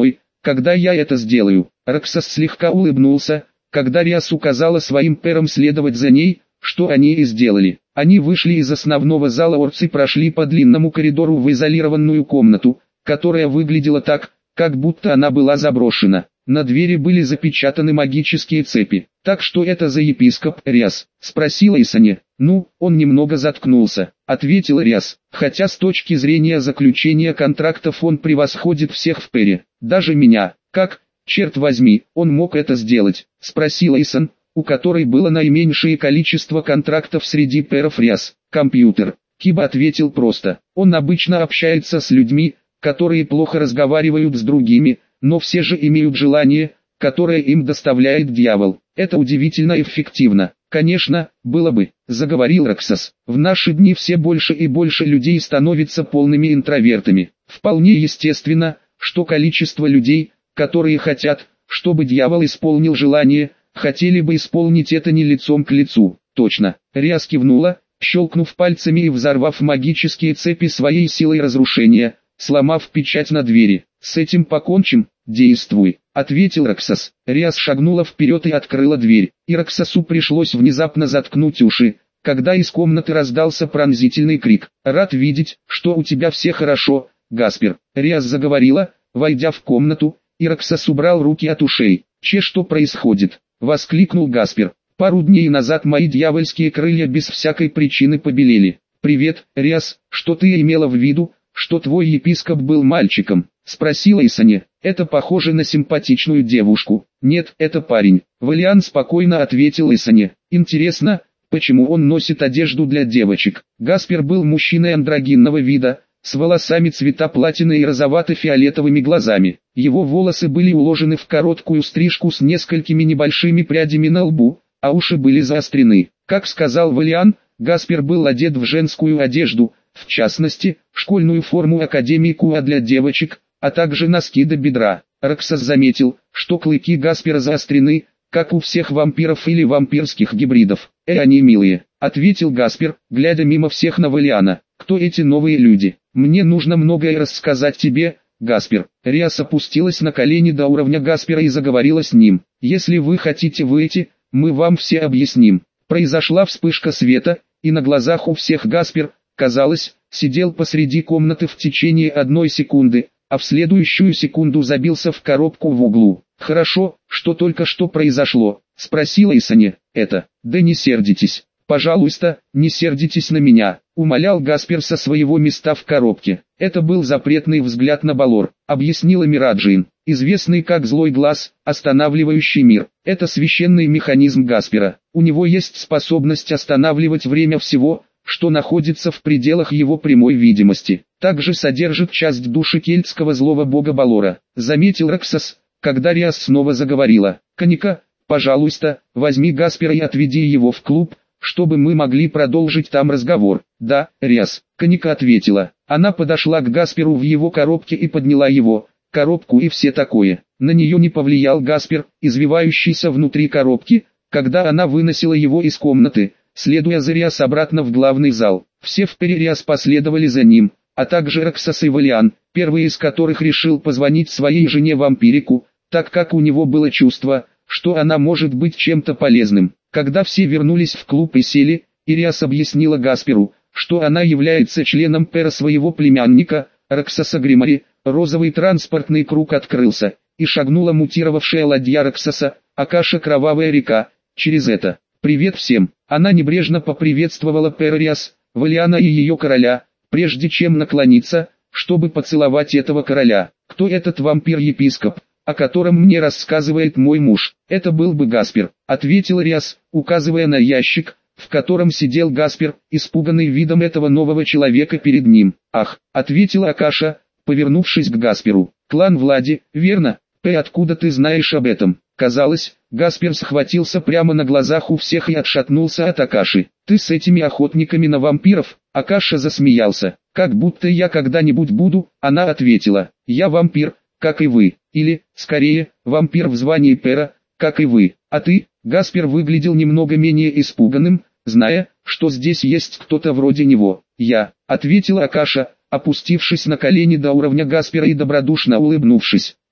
когда я это сделаю. Роксос слегка улыбнулся, когда Риас указала своим перам следовать за ней, что они и сделали. Они вышли из основного зала Ордс и прошли по длинному коридору в изолированную комнату, которая выглядела так, как будто она была заброшена. На двери были запечатаны магические цепи. «Так что это за епископ, Риас?» – спросила Исане. «Ну, он немного заткнулся», – ответил Риас. «Хотя с точки зрения заключения контрактов он превосходит всех в Пере. Даже меня. Как, черт возьми, он мог это сделать?» – спросила Исан, у которой было наименьшее количество контрактов среди перов. Риас. «Компьютер». Киба ответил просто. «Он обычно общается с людьми, которые плохо разговаривают с другими, но все же имеют желание, которое им доставляет дьявол. Это удивительно эффективно». «Конечно, было бы», — заговорил Роксос. «В наши дни все больше и больше людей становятся полными интровертами. Вполне естественно, что количество людей, которые хотят, чтобы дьявол исполнил желание, хотели бы исполнить это не лицом к лицу». «Точно». Риас кивнула, щелкнув пальцами и взорвав магические цепи своей силой разрушения, сломав печать на двери. «С этим покончим, действуй», — ответил Роксос. Риас шагнула вперед и открыла дверь, и Роксосу пришлось внезапно заткнуть уши, когда из комнаты раздался пронзительный крик. «Рад видеть, что у тебя все хорошо, Гаспер», — Риас заговорила, войдя в комнату, и Роксос убрал руки от ушей. Что происходит?» — воскликнул Гаспер. «Пару дней назад мои дьявольские крылья без всякой причины побелели». «Привет, Риас, что ты имела в виду, что твой епископ был мальчиком?» — спросила Исане. «Это похоже на симпатичную девушку». «Нет, это парень», — Валиан спокойно ответил Исане. «Интересно, почему он носит одежду для девочек?» Гаспер был мужчиной андрогинного вида, с волосами цвета платины и розовато-фиолетовыми глазами. Его волосы были уложены в короткую стрижку с несколькими небольшими прядями на лбу, а уши были заострены. Как сказал Валиан, Гаспер был одет в женскую одежду, в частности, школьную форму Академии Куа для девочек, а также носки до бедра. Роксос заметил, что клыки Гаспера заострены, как у всех вампиров или вампирских гибридов. Они милые», — ответил Гаспер, глядя мимо всех на Валиана. «Кто эти новые люди? Мне нужно многое рассказать тебе, Гаспер». Риас опустилась на колени до уровня Гаспера и заговорила с ним. «Если вы хотите выйти, мы вам все объясним». Произошла вспышка света, и на глазах у всех Гаспер, казалось, сидел посреди комнаты в течение 1 секунды, а в следующую секунду забился в коробку в углу. «Хорошо, что только что произошло?» — спросила Исане. «Да не сердитесь. Пожалуйста, не сердитесь на меня», — умолял Гаспер со своего места в коробке. «Это был запретный взгляд на Балор», — объяснила Мираджин, известный как Злой Глаз, останавливающий мир. Это священный механизм Гаспера. У него есть способность останавливать время всего, что находится в пределах его прямой видимости. Также содержит часть души кельтского злого бога Балора, заметил Роксос, когда Риас снова заговорила. «Каника, пожалуйста, возьми Гаспера и отведи его в клуб, чтобы мы могли продолжить там разговор». «Да, Риас», — Каника ответила. Она подошла к Гасперу в его коробке и подняла его, коробку и все такое. На нее не повлиял Гаспер, извивающийся внутри коробки, когда она выносила его из комнаты, следуя за Риас обратно в главный зал. Все в Пере Риас последовали за ним, а также Роксос и Валиан, первый из которых решил позвонить своей жене-вампирику, так как у него было чувство, что она может быть чем-то полезным. Когда все вернулись в клуб и сели, Риас объяснила Гасперу, что она является членом Пера своего племянника, Роксоса Гримари. Розовый транспортный круг открылся, и шагнула мутировавшая ладья Роксоса, Акаша Кровавая река, через это. «Привет всем!» Она небрежно поприветствовала Пера Риас, Валиана и ее короля, прежде чем наклониться, чтобы поцеловать этого короля. «Кто этот вампир-епископ, о котором мне рассказывает мой муж?» «Это был бы Гаспер», — ответил Риас, указывая на ящик, в котором сидел Гаспер, испуганный видом этого нового человека перед ним. «Ах», — ответила Акаша, повернувшись к Гасперу. «Клан Влади, верно? Откуда ты знаешь об этом?» Казалось, Гаспер схватился прямо на глазах у всех и отшатнулся от Акаши. «Ты с этими охотниками на вампиров?» Акаша засмеялся. «Как будто я когда-нибудь буду», она ответила. «Я вампир, как и вы. Или, скорее, вампир в звании Пера, как и вы. А ты?» Гаспер выглядел немного менее испуганным, зная, что здесь есть кто-то вроде него. «Я», — ответила Акаша, опустившись на колени до уровня Гаспера и добродушно улыбнувшись.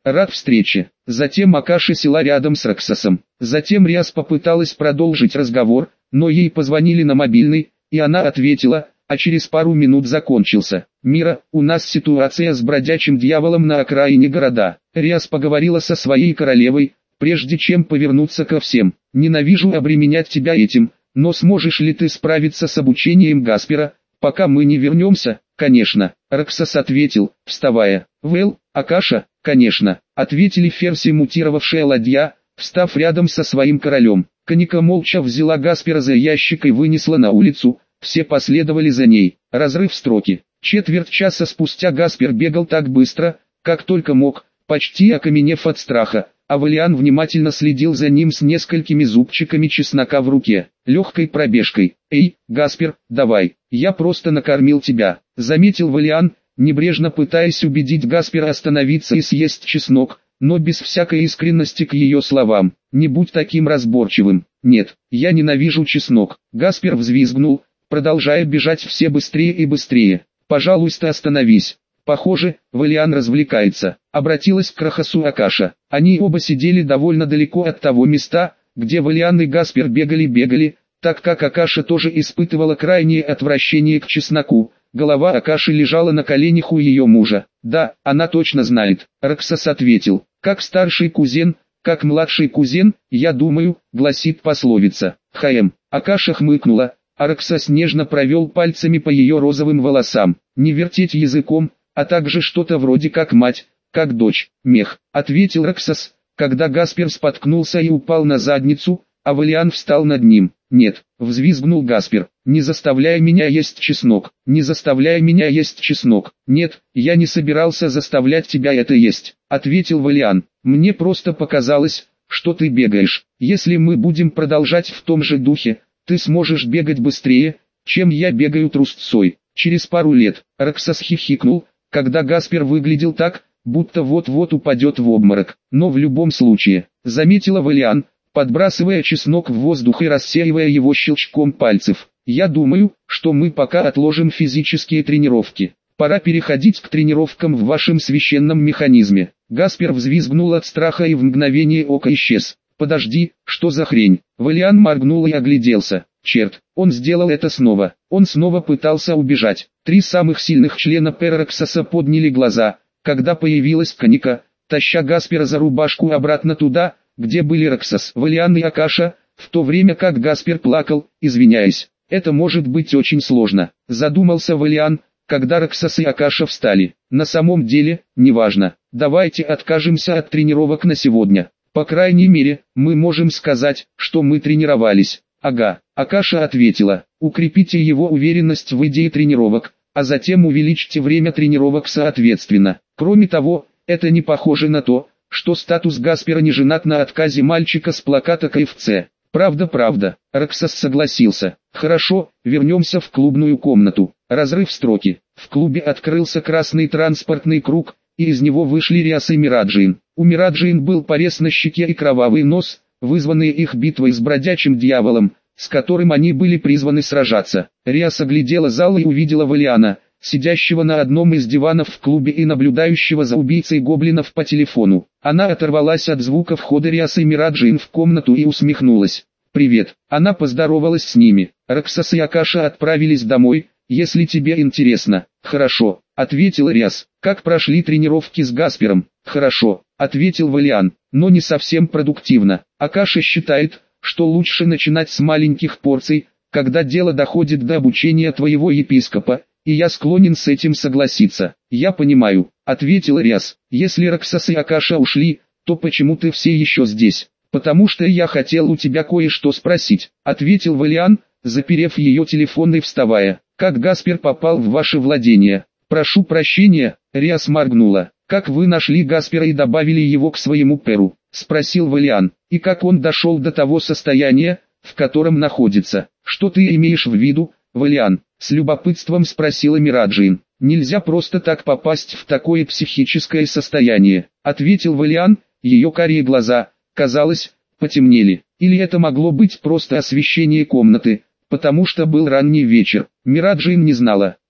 Рад встрече. Затем Акаша села рядом с Раксасом. Затем Риас попыталась продолжить разговор, но ей позвонили на мобильный, и она ответила, а через пару минут закончился. «Мира, у нас ситуация с бродячим дьяволом на окраине города». Риас поговорила со своей королевой, прежде чем повернуться ко всем. «Ненавижу обременять тебя этим, но сможешь ли ты справиться с обучением Гаспера, пока мы не вернемся?» «Конечно», Раксас ответил, вставая. «Вэл, Акаша?» «Конечно», ответили Ферси мутировавшая ладья, встав рядом со своим королем. Каника молча взяла Гаспера за ящик и вынесла на улицу, все последовали за ней. Разрыв строки. Четверть часа спустя Гаспер бегал так быстро, как только мог, почти окаменев от страха, а Валиан внимательно следил за ним с несколькими зубчиками чеснока в руке, легкой пробежкой. «Эй, Гаспер, давай, я просто накормил тебя», заметил Валиан, небрежно пытаясь убедить Гаспера остановиться и съесть чеснок, но без всякой искренности к ее словам. «Не будь таким разборчивым». «Нет, я ненавижу чеснок». Гаспер взвизгнул, продолжая бежать все быстрее и быстрее. «Пожалуйста, остановись. Похоже, Валиан развлекается», обратилась к Рахасу Акаша. Они оба сидели довольно далеко от того места, где Валиан и Гаспер бегали, так как Акаша тоже испытывала крайнее отвращение к чесноку. Голова Акаши лежала на коленях у ее мужа. «Да, она точно знает», Раксас ответил. «Как старший кузен, как младший кузен, я думаю», гласит пословица. Акаша хмыкнула, а Раксас нежно провел пальцами по ее розовым волосам. «Не вертеть языком, а также что-то вроде как мать, как дочь». «Мех», ответил Раксас, когда Гаспер споткнулся и упал на задницу, а Валиан встал над ним. «Нет», взвизгнул Гаспер, «не заставляй меня есть чеснок, не заставляй меня есть чеснок». «Нет, я не собирался заставлять тебя это есть», ответил Валиан. «Мне просто показалось, что ты бегаешь. Если мы будем продолжать в том же духе, ты сможешь бегать быстрее, чем я бегаю трусцой». Через пару лет, Раксас хихикнул, когда Гаспер выглядел так, будто вот-вот упадет в обморок. «Но в любом случае», заметила Валиан, подбрасывая чеснок в воздух и рассеивая его щелчком пальцев. «Я думаю, что мы пока отложим физические тренировки. Пора переходить к тренировкам в вашем священном механизме». Гаспер взвизгнул от страха и в мгновение ока исчез. «Подожди, что за хрень?» Валиан моргнул и огляделся. Черт, он сделал это снова. Он снова пытался убежать. Три самых сильных члена Перраксаса подняли глаза, когда появилась Каника, таща Гаспера за рубашку обратно туда, где были Раксас, Валиан и Акаша, в то время как Гаспер плакал, извиняясь. «Это может быть очень сложно», задумался Валиан, когда Раксас и Акаша встали. «На самом деле, неважно. Давайте откажемся от тренировок на сегодня. По крайней мере, мы можем сказать, что мы тренировались». «Ага», Акаша ответила. «Укрепите его уверенность в идее тренировок, а затем увеличьте время тренировок соответственно. Кроме того, это не похоже на то, что статус Гаспера не женат на отказе мальчика с плаката КФЦ». «Правда», Раксас согласился. «Хорошо, вернемся в клубную комнату». Разрыв строки. В клубе открылся красный транспортный круг, и из него вышли Риас и Мираджин. У Мираджин был порез на щеке и кровавый нос, вызванные их битвой с бродячим дьяволом, с которым они были призваны сражаться. Риас оглядела зал и увидела Валиана, сидящего на одном из диванов в клубе и наблюдающего за убийцей гоблинов по телефону. Она оторвалась от звука входа Риаса и Мираджин в комнату и усмехнулась. «Привет». Она поздоровалась с ними. «Раксас и Акаша отправились домой, если тебе интересно». «Хорошо», ответил Риас. «Как прошли тренировки с Гаспером?» «Хорошо», ответил Валиан, «но не совсем продуктивно. Акаша считает, что лучше начинать с маленьких порций, когда дело доходит до обучения твоего епископа, и я склонен с этим согласиться». «Я понимаю», ответил Риас. «Если Раксас и Акаша ушли, то почему ты все еще здесь?» «Потому что я хотел у тебя кое-что спросить», ответил Валиан, заперев ее телефон и вставая. «Как Гаспер попал в ваше владение?» «Прошу прощения», Риас моргнула. «Как вы нашли Гаспера и добавили его к своему перу?» спросил Валиан. «И как он дошел до того состояния, в котором находится?» «Что ты имеешь в виду, Валиан?» с любопытством спросила Мираджин. «Нельзя просто так попасть в такое психическое состояние», ответил Валиан. Ее карие глаза, казалось, потемнели. Или это могло быть просто освещение комнаты, потому что был ранний вечер. Мираджин не знала.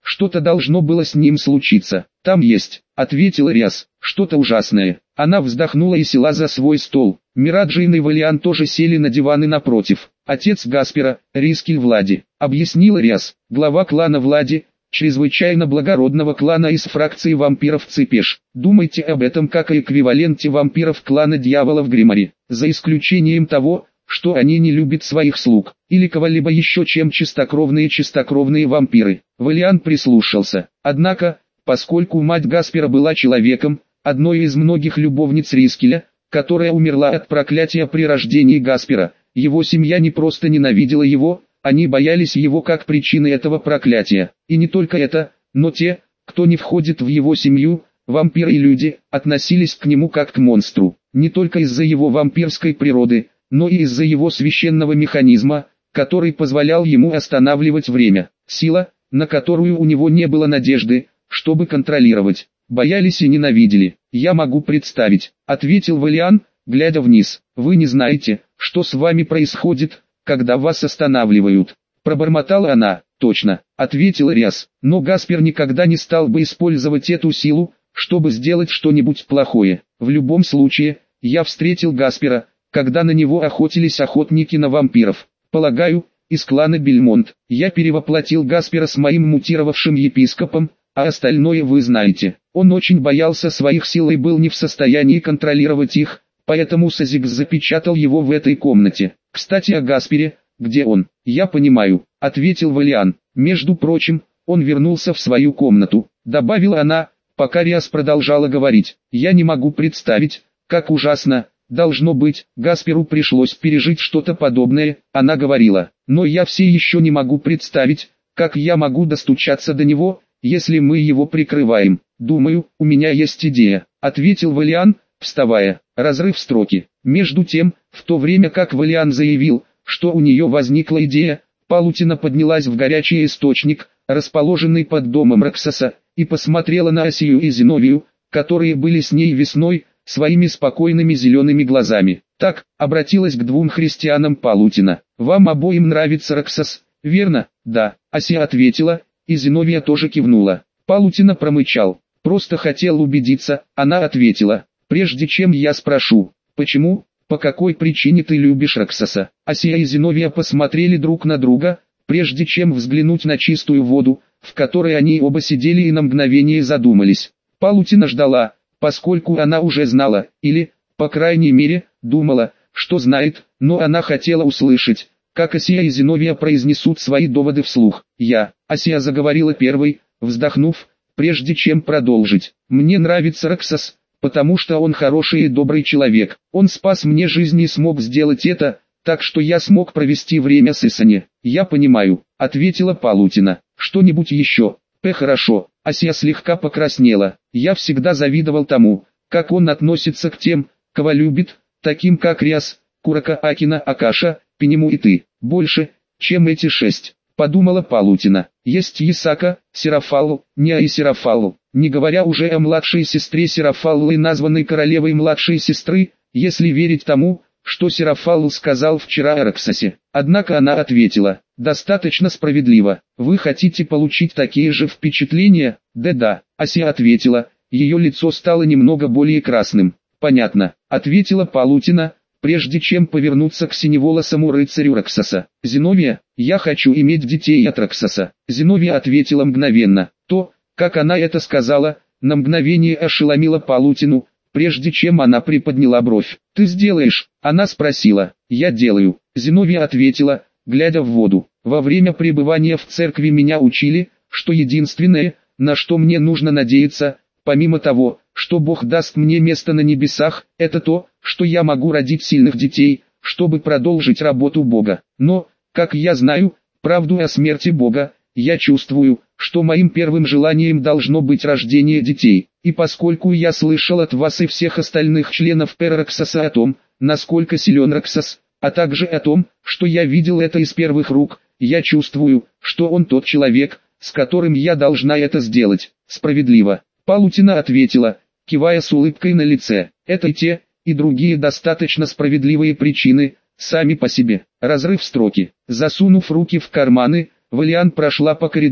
что-то должно было с ним случиться. Там есть, ответила Риас, что-то ужасное. Она вздохнула и села за свой стол. Мираджин и Валиан тоже сели на диваны напротив. Отец Гаспера, Рискель Влади, объяснила Риас, глава клана Влади, чрезвычайно благородного клана из фракции вампиров Цепеш. Думайте об этом как о эквиваленте вампиров клана Дьявола в Гриморе, за исключением того, что они не любят своих слуг, или кого-либо еще, чем чистокровные вампиры. Валиан прислушался. Однако, поскольку мать Гаспера была человеком, одной из многих любовниц Рискеля, которая умерла от проклятия при рождении Гаспера, его семья не просто ненавидела его, они боялись его как причины этого проклятия. И не только это, но те, кто не входит в его семью, вампиры и люди, относились к нему как к монстру. Не только из-за его вампирской природы, но и из-за его священного механизма, который позволял ему останавливать время. Сила, на которую у него не было надежды, чтобы контролировать. Боялись и ненавидели. «Я могу представить», — ответил Валиан, глядя вниз. «Вы не знаете, что с вами происходит, когда вас останавливают». Пробормотала она. «Точно», — ответила Риас. «Но Гаспер никогда не стал бы использовать эту силу, чтобы сделать что-нибудь плохое. В любом случае, я встретил Гаспера, когда на него охотились охотники на вампиров. Полагаю, из клана Бельмонт. Я перевоплотил Гаспера с моим мутировавшим епископом, а остальное вы знаете. Он очень боялся своих сил и был не в состоянии контролировать их, поэтому Сазикс запечатал его в этой комнате. Кстати, о Гаспере, где он?» «Я понимаю», — ответил Валиан. «Между прочим, он вернулся в свою комнату», — добавила она, пока Риас продолжала говорить. «Я не могу представить, как ужасно, должно быть, Гасперу пришлось пережить что-то подобное», — она говорила. «Но я все еще не могу представить, как я могу достучаться до него, если мы его прикрываем. Думаю, у меня есть идея», — ответил Валиан, вставая. Разрыв строки. Между тем, в то время как Валиан заявил, что у нее возникла идея, Палутина поднялась в горячий источник, расположенный под домом Роксоса, и посмотрела на Асию и Зиновию, которые были с ней весной, своими спокойными зелеными глазами. Так, обратилась к двум христианам Палутина. «Вам обоим нравится Роксос, верно?» «Да», Асия ответила, и Зиновия тоже кивнула. Палутина промычал. «Просто хотел убедиться», она ответила. «Прежде чем я спрошу, почему, по какой причине ты любишь Роксоса?» Асия и Зиновия посмотрели друг на друга, прежде чем взглянуть на чистую воду, в которой они оба сидели и на мгновение задумались. Палутина ждала, поскольку она уже знала, или, по крайней мере, думала, что знает, но она хотела услышать, как Асия и Зиновия произнесут свои доводы вслух. Асия заговорила первой, вздохнув, прежде чем продолжить. «Мне нравится Роксос, потому что он хороший и добрый человек. Он спас мне жизнь и смог сделать это, так что я смог провести время с Исани». «Я понимаю», — ответила Палутина. «Что-нибудь еще?» «Хорошо». Асия слегка покраснела. «Я всегда завидовал тому, как он относится к тем, кого любит, таким как Риас, Курака, Акина, Акаша, Пенему и ты. Больше, чем эти 6. Подумала Палутина. Есть Исака, Серафалл, Неа и Серафалл, не говоря уже о младшей сестре Серафаллы, названной королевой младшей сестры, если верить тому, что Серафалл сказал вчера о Роксосе. Однако она ответила, достаточно справедливо. «Вы хотите получить такие же впечатления?» «Да». Асия ответила, ее лицо стало немного более красным. «Понятно», ответила Палутина, прежде чем повернуться к синеволосому рыцарю Роксоса. «Зиновия, я хочу иметь детей от Роксоса». Зиновия ответила мгновенно. То, как она это сказала, на мгновение ошеломило Палутину, прежде чем она приподняла бровь. «Ты сделаешь?» Она спросила. «Я делаю», Зиновия ответила, глядя в воду. «Во время пребывания в церкви меня учили, что единственное, на что мне нужно надеяться, помимо того, что Бог даст мне место на небесах, это то, что я могу родить сильных детей, чтобы продолжить работу Бога. Но, как я знаю, правду о смерти Бога, я чувствую, что моим первым желанием должно быть рождение детей. И поскольку я слышал от вас и всех остальных членов Роксоса о том, насколько силен Роксос, а также о том, что я видел это из первых рук, я чувствую, что он тот человек, с которым я должна это сделать. Справедливо». Палутина ответила, кивая с улыбкой на лице. «Это и те, и другие достаточно справедливые причины, сами по себе». Разрыв строки. Засунув руки в карманы, Валиан прошла по коридору,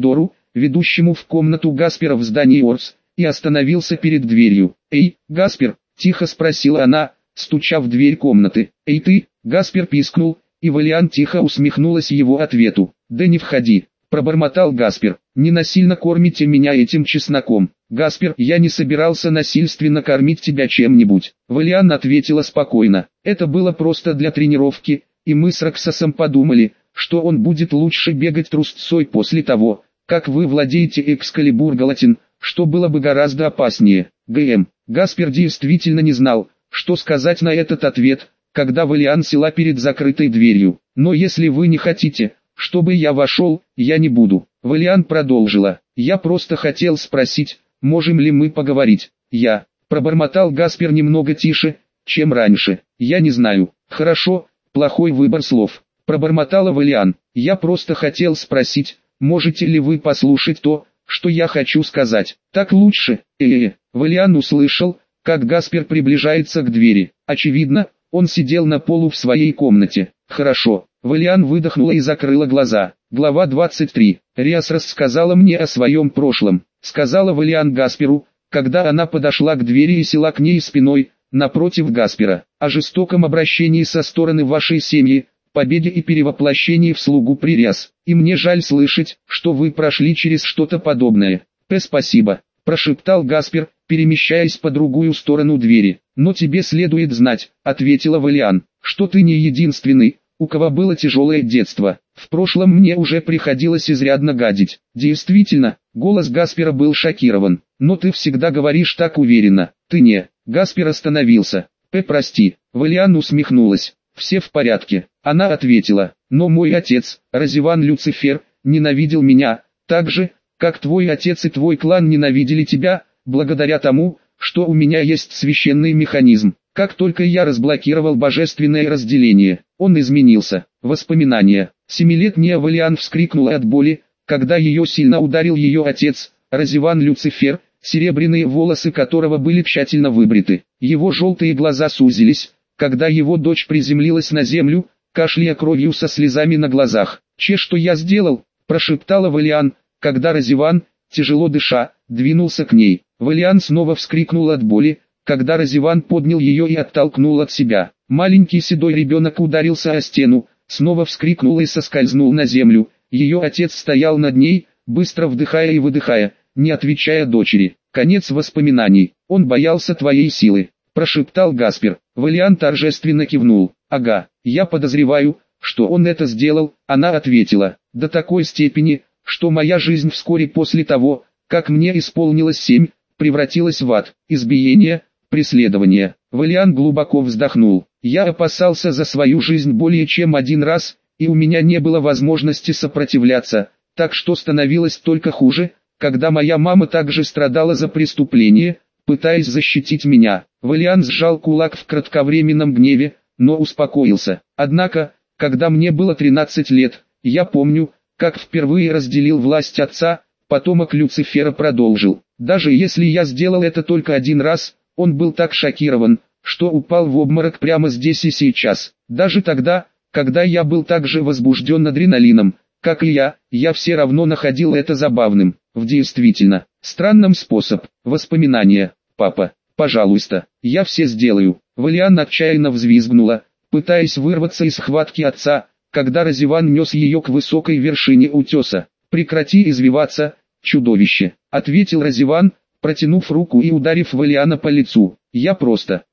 ведущему в комнату Гаспера в здании Орс, и остановился перед дверью. «Эй, Гаспер!» – тихо спросила она, стуча в дверь комнаты. «Эй ты!» – Гаспер пискнул, и Валиан тихо усмехнулась его ответу. «Да не входи!» – пробормотал Гаспер. «Не насильно кормите меня этим чесноком». «Гаспер, я не собирался насильственно кормить тебя чем-нибудь», – Валиан ответила спокойно. «Это было просто для тренировки, и мы с Роксосом подумали, что он будет лучше бегать трусцой после того, как вы владеете Экскалибур Галатин, что было бы гораздо опаснее». Гаспер действительно не знал, что сказать на этот ответ, когда Валиан села перед закрытой дверью. «Но если вы не хотите, чтобы я вошел, я не буду». Валиан продолжила. «Я просто хотел спросить, можем ли мы поговорить?» Пробормотал Гаспер немного тише, чем раньше. «Я не знаю». «Хорошо, плохой выбор слов», пробормотала Валиан. «Я просто хотел спросить, можете ли вы послушать то, что я хочу сказать? Так лучше?» Валиан услышал, как Гаспер приближается к двери. Очевидно, он сидел на полу в своей комнате. «Хорошо». Валиан выдохнула и закрыла глаза. Глава 23. «Риас рассказала мне о своем прошлом», сказала Валиан Гасперу, когда она подошла к двери и села к ней спиной, напротив Гаспера. «О жестоком обращении со стороны вашей семьи, победе и перевоплощении в слугу при Риас. И мне жаль слышать, что вы прошли через что-то подобное». «Спасибо», прошептал Гаспер, перемещаясь по другую сторону двери. «Но тебе следует знать», ответила Валиан, «что ты не единственный, у кого было тяжелое детство. В прошлом мне уже приходилось изрядно гадить». «Действительно», голос Гаспера был шокирован. «Но ты всегда говоришь так уверенно». «Ты не». Гаспер остановился. «Прости». Валиан усмехнулась. «Все в порядке». Она ответила. «Но мой отец, Разиван Люцифер, ненавидел меня, так же, как твой отец и твой клан ненавидели тебя, благодаря тому, что у меня есть священный механизм. Как только я разблокировал божественное разделение, он изменился». Воспоминания. 7-летняя Валиан вскрикнула от боли, когда ее сильно ударил ее отец, Разиван Люцифер, серебряные волосы которого были тщательно выбриты. Его желтые глаза сузились, когда его дочь приземлилась на землю, кашляя кровью со слезами на глазах. «Что я сделал?» – прошептала Валиан, когда Разиван, тяжело дыша, двинулся к ней. Валиан снова вскрикнула от боли, когда Разиван поднял ее и оттолкнул от себя. Маленький седой ребенок ударился о стену, снова вскрикнул и соскользнул на землю. Ее отец стоял над ней, быстро вдыхая и выдыхая, не отвечая дочери. Конец воспоминаний. «Он боялся твоей силы», прошептал Гаспер. Валиан торжественно кивнул. «Ага, я подозреваю, что он это сделал», она ответила. «До такой степени, что моя жизнь вскоре после того, как мне исполнилось 7, превратилась в ад, избиение, преследование». Валиан глубоко вздохнул. «Я опасался за свою жизнь более чем один раз, и у меня не было возможности сопротивляться, так что становилось только хуже, когда моя мама также страдала за преступление, пытаясь защитить меня». Валиан сжал кулак в кратковременном гневе, но успокоился. «Однако, когда мне было 13 лет, я помню, как впервые разделил власть отца», потомок Люцифера продолжил. «Даже если я сделал это только один раз, он был так шокирован, что упал в обморок прямо здесь и сейчас. Даже тогда, когда я был так же возбужден адреналином, как и я все равно находил это забавным. В действительно странном способ. Воспоминания. Папа, пожалуйста, я все сделаю». Валиан отчаянно взвизгнула, пытаясь вырваться из схватки отца, когда Разиван нес ее к высокой вершине утеса. «Прекрати извиваться, чудовище», ответил Разиван, протянув руку и ударив Валиана по лицу. Я просто».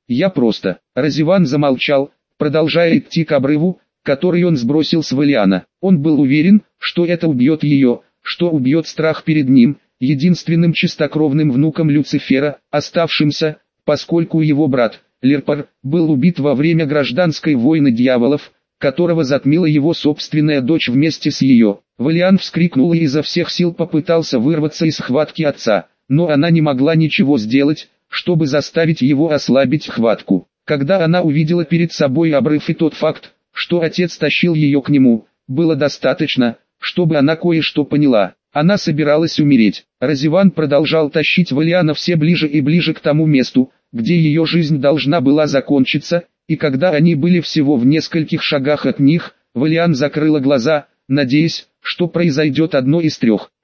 Разиван замолчал, продолжая идти к обрыву, который он сбросил с Валиана. Он был уверен, что это убьет ее, что убьет страх перед ним, единственным чистокровным внуком Люцифера, оставшимся, поскольку его брат, Лерпар, был убит во время гражданской войны дьяволов, которого затмила его собственная дочь вместе с ее. Валиан вскрикнул и изо всех сил попытался вырваться из схватки отца, но она не могла ничего сделать, чтобы заставить его ослабить хватку. Когда она увидела перед собой обрыв и тот факт, что отец тащил ее к нему, было достаточно, чтобы она кое-что поняла. Она собиралась умереть. Разиван продолжал тащить Валиана все ближе и ближе к тому месту, где ее жизнь должна была закончиться, и когда они были всего в нескольких шагах от них, Валиан закрыла глаза, надеясь, что произойдет одно из трех.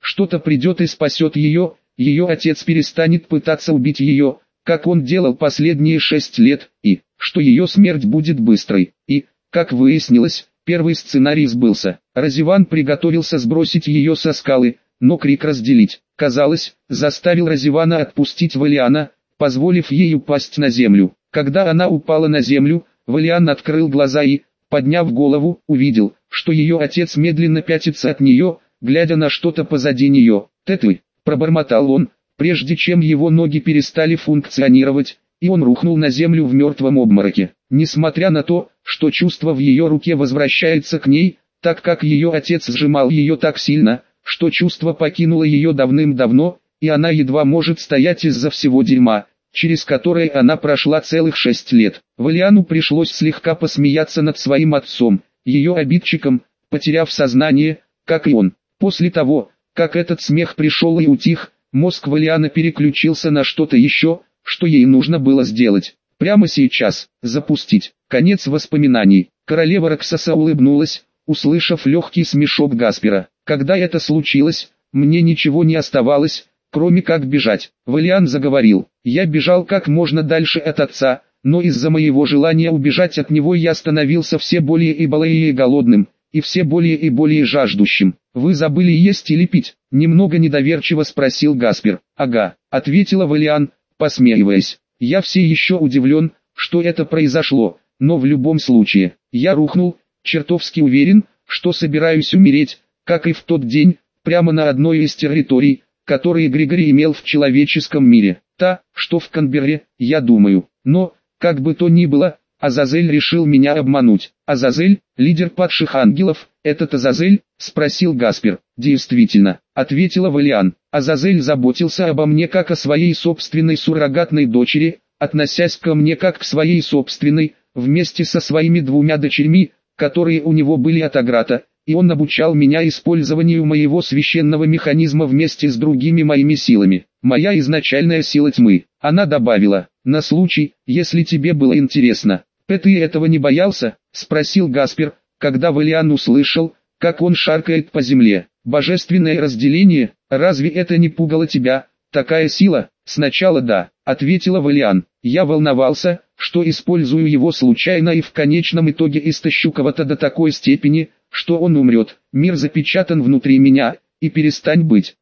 что-то придет и спасет ее, ее отец перестанет пытаться убить ее, как он делал последние 6 лет, и что ее смерть будет быстрой. И, как выяснилось, первый сценарий сбылся. Разиван приготовился сбросить ее со скалы, но крик разделить, казалось, заставил Разивана отпустить Валиана, позволив ей упасть на землю. Когда она упала на землю, Валиан открыл глаза и, подняв голову, увидел, что ее отец медленно пятится от нее, глядя на что-то позади нее. «Тетлы», — пробормотал он, прежде чем его ноги перестали функционировать, и он рухнул на землю в мертвом обмороке. Несмотря на то, что чувство в ее руке возвращается к ней, так как ее отец сжимал ее так сильно, что чувство покинуло ее давным-давно, и она едва может стоять из-за всего дерьма, через которое она прошла целых 6 лет. Валиану пришлось слегка посмеяться над своим отцом, ее обидчиком, потеряв сознание, как и он. После того, как этот смех пришел и утих, мозг Валиана переключился на что-то еще, что ей нужно было сделать. Прямо сейчас, запустить. Конец воспоминаний. Королева Роксоса улыбнулась, услышав легкий смешок Гаспера. Когда это случилось, мне ничего не оставалось, кроме как бежать. Валиан заговорил. Я бежал как можно дальше от отца, но из-за моего желания убежать от него я становился все более и более голодным, и все более и более жаждущим. Вы забыли есть или пить? Немного недоверчиво спросил Гаспер. Ага, ответила Валиан, посмеиваясь. Я все еще удивлен, что это произошло, но в любом случае, я рухнул, чертовски уверен, что собираюсь умереть, как и в тот день, прямо на одной из территорий, которые Григорий имел в человеческом мире. Та, что в Канберре, я думаю. Но, как бы то ни было, Азазель решил меня обмануть. Азазель, лидер падших ангелов, этот Азазель? Спросил Гаспер. Действительно, ответила Валиан. Азазель заботился обо мне как о своей собственной суррогатной дочери, относясь ко мне как к своей собственной, вместе со своими 2 дочерьми, которые у него были от Аграта, и он обучал меня использованию моего священного механизма вместе с другими моими силами. Моя изначальная сила тьмы. Она добавила, на случай, если тебе было интересно. Ты этого не боялся? Спросил Гаспер, когда Валиан услышал, как он шаркает по земле. Божественное разделение, разве это не пугало тебя? Такая сила? Сначала да, ответила Валиан. Я волновался, что использую его случайно и в конечном итоге истощу кого-то до такой степени, что он умрет. Мир запечатан внутри меня, и перестань быть.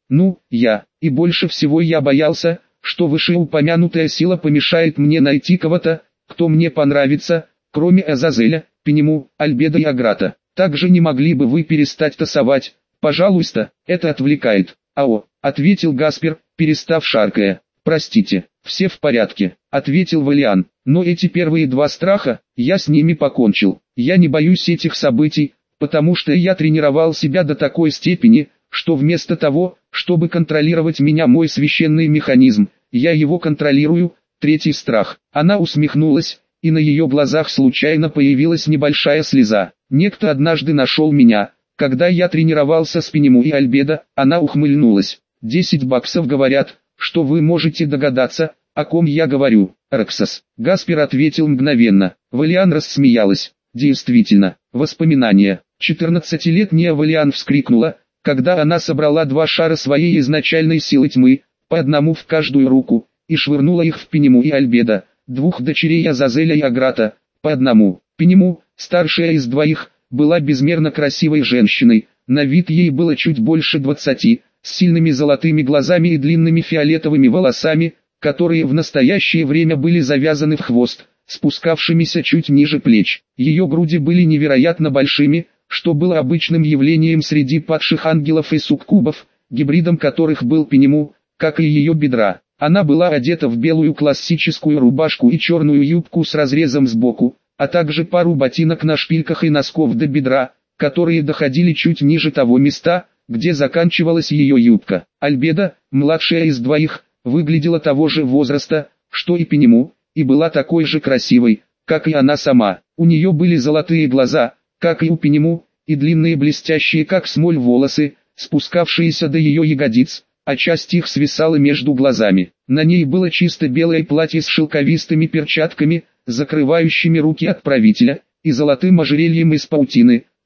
И больше всего я боялся, что вышеупомянутая сила помешает мне найти кого-то, кто мне понравится, кроме Азазеля, Пенему, Альбеда и Аграта. Также не могли бы вы перестать тасовать, пожалуйста, это отвлекает. Ао, ответил Гаспер, перестав шаркая. Простите, все в порядке, ответил Валиан. Но эти первые 2 страха, я с ними покончил. Я не боюсь этих событий, потому что я тренировал себя до такой степени, что вместо того, чтобы контролировать меня мой священный механизм, я его контролирую. 3-й страх. Она усмехнулась, и на ее глазах случайно появилась небольшая слеза. Некто однажды нашел меня, когда я тренировался с Пенему и Альбедо. Она ухмыльнулась. 10 баксов говорят, что вы можете догадаться, о ком я говорю. Роксос. Гаспер ответил мгновенно. Валиан рассмеялась. Действительно, воспоминания. 14-летняя Валиан вскрикнула, когда она собрала 2 шара своей изначальной силы тьмы, по одному в каждую руку, и швырнула их в Пенему и Альбедо, 2 дочерей Азазеля и Аграта, по одному. Пенему, старшая из 2, была безмерно красивой женщиной, на вид ей было чуть больше 20, с сильными золотыми глазами и длинными фиолетовыми волосами, которые в настоящее время были завязаны в хвост, спускавшимися чуть ниже плеч. Ее груди были невероятно большими, что было обычным явлением среди падших ангелов и суккубов, гибридом которых был Пенему, как и ее бедра. Она была одета в белую классическую рубашку и черную юбку с разрезом сбоку, а также пару ботинок на шпильках и носков до бедра, которые доходили чуть ниже того места, где заканчивалась ее юбка. Альбедо, младшая из 2, выглядела того же возраста, что и Пенему, и была такой же красивой, как и она сама. У нее были золотые глаза, как и у Пенему, и длинные блестящие как смоль волосы, спускавшиеся до ее ягодиц, а часть их свисала между глазами. На ней было чисто белое платье с шелковистыми перчатками, закрывающими руки отправителя, и золотым ожерельем из паутины,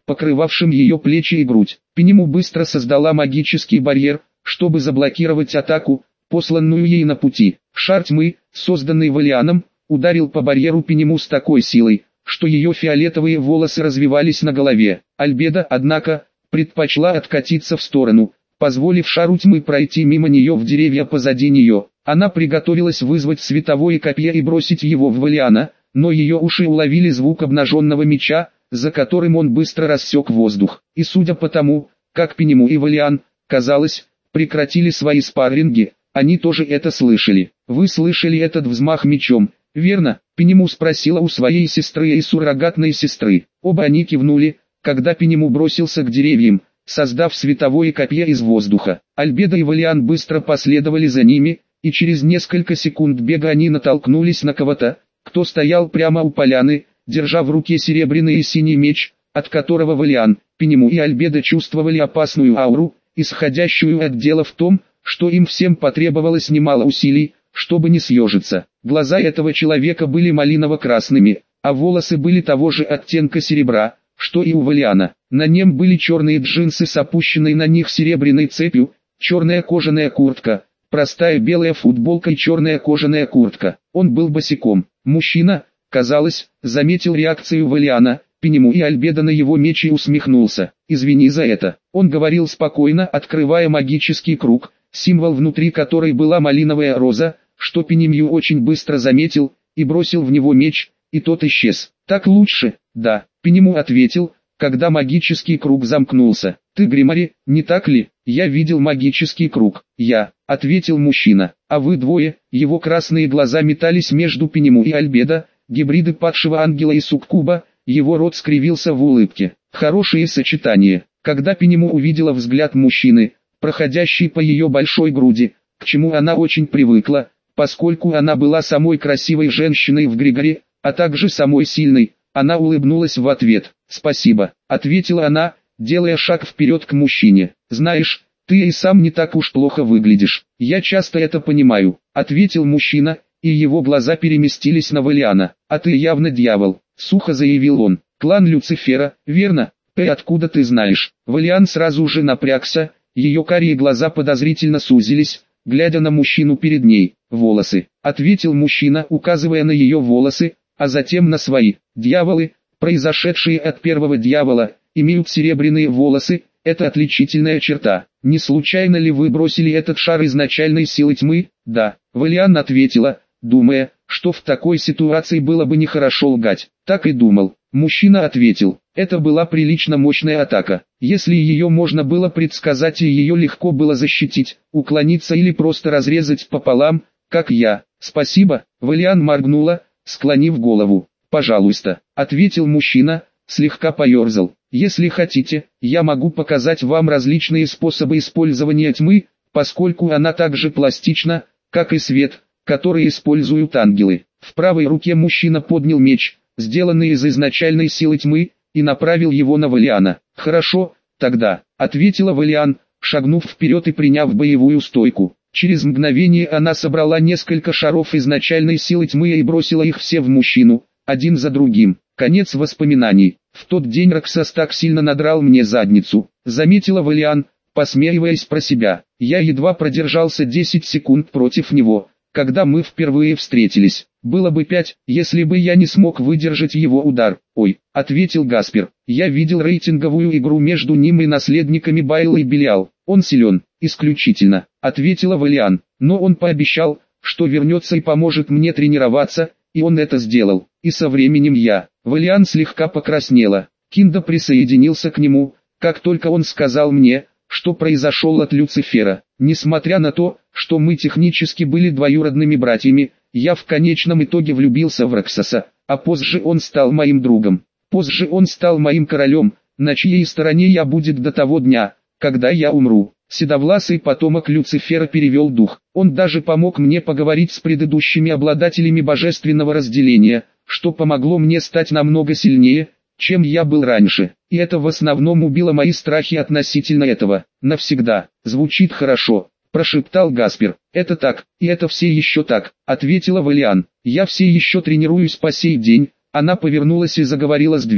покрывавшим ее плечи и грудь. Пенему быстро создала магический барьер, чтобы заблокировать атаку, посланную ей на пути. Шар тьмы, созданный Валианом, ударил по барьеру Пенему с такой силой, что ее фиолетовые волосы развивались на голове. Альбеда, однако, предпочла откатиться в сторону, позволив шару тьмы пройти мимо нее в деревья позади нее. Она приготовилась вызвать световое копье и бросить его в Валиана, но ее уши уловили звук обнаженного меча, за которым он быстро рассек воздух. И судя по тому, как Пенему и Валиан, казалось, прекратили свои спарринги, они тоже это слышали. «Вы слышали этот взмах мечом, верно?» Пенему спросила у своей сестры и суррогатной сестры. Оба они кивнули, когда Пенему бросился к деревьям, создав световое копье из воздуха. Альбеда и Валиан быстро последовали за ними, и через несколько секунд бега они натолкнулись на кого-то, кто стоял прямо у поляны, держа в руке серебряный и синий меч, от которого Валиан, Пенему и Альбеда чувствовали опасную ауру, исходящую от дела в том, что им всем потребовалось немало усилий, чтобы не съежиться. Глаза этого человека были малиново-красными, а волосы были того же оттенка серебра, что и у Валиана. На нем были черные джинсы с опущенной на них серебряной цепью, черная кожаная куртка, простая белая футболка и черная кожаная куртка. Он был босиком. Мужчина, казалось, заметил реакцию Валиана, Пенему и Альбеда на его меч и усмехнулся. «Извини за это». Он говорил спокойно, открывая магический круг, символ внутри которой была малиновая роза, что Пенему очень быстро заметил, и бросил в него меч, и тот исчез. «Так лучше?» «Да», Пенему ответил, когда магический круг замкнулся. «Ты Гримари, не так ли?» «Я видел магический круг». «Я», — ответил мужчина. «А вы двое?» Его красные глаза метались между Пенему и Альбеда, гибриды падшего ангела и суккуба, его рот скривился в улыбке. Хорошее сочетание. Когда Пенему увидела взгляд мужчины, проходящий по ее большой груди, к чему она очень привыкла, поскольку она была самой красивой женщиной в Григоре, а также самой сильной, она улыбнулась в ответ. «Спасибо», — ответила она, делая шаг вперед к мужчине. «Знаешь, ты и сам не так уж плохо выглядишь. Я часто это понимаю», — ответил мужчина, и его глаза переместились на Валиана. «А ты явно дьявол», — сухо заявил он. «Клан Люцифера, верно? Откуда ты знаешь?» Валиан сразу же напрягся, ее карие глаза подозрительно сузились, глядя на мужчину перед ней. «Волосы», — ответил мужчина, указывая на ее волосы, а затем на свои. «Дьяволы, произошедшие от первого дьявола, имеют серебряные волосы, это отличительная черта. Не случайно ли вы бросили этот шар изначальной силы тьмы?» «Да», — Валиан ответила, думая, что в такой ситуации было бы нехорошо лгать. «Так и думал». Мужчина ответил, это была прилично мощная атака. Если ее можно было предсказать и ее легко было защитить, уклониться или просто разрезать пополам, как я. «Спасибо», — Валиан моргнула, склонив голову. «Пожалуйста», — ответил мужчина, слегка поерзал. «Если хотите, я могу показать вам различные способы использования тьмы, поскольку она так же пластична, как и свет, который используют ангелы». В правой руке мужчина поднял меч, сделанный из изначальной силы тьмы, и направил его на Валиана. «Хорошо, тогда», — ответила Валиан, шагнув вперед и приняв боевую стойку. Через мгновение она собрала несколько шаров изначальной силы тьмы и бросила их все в мужчину, один за другим. Конец воспоминаний. «В тот день Роксас так сильно надрал мне задницу», — заметила Валиан, посмеиваясь про себя. «Я едва продержался 10 секунд против него, когда мы впервые встретились. Было бы 5, если бы я не смог выдержать его удар». «Ой», — ответил Гаспер, — «я видел рейтинговую игру между ним и наследниками Байла и Белиал. Он силен, исключительно», — ответила Валиан, — «но он пообещал, что вернется и поможет мне тренироваться, и он это сделал. И со временем я». Валиан слегка покраснела. Кинда присоединился к нему, как только он сказал мне, что произошел от Люцифера. Несмотря на то, что мы технически были двоюродными братьями, я в конечном итоге влюбился в Роксаса, а позже он стал моим другом. Позже он стал моим королем, на чьей стороне я будет до того дня, когда я умру. Седовласый потомок Люцифера перевел дух. Он даже помог мне поговорить с предыдущими обладателями божественного разделения, что помогло мне стать намного сильнее, чем я был раньше. И это в основном убило мои страхи относительно этого. «Навсегда». Звучит хорошо, прошептал Гаспер. «Это так, и это все еще так», ответила Валиан. «Я все еще тренируюсь по сей день». Она повернулась и заговорила с дверью,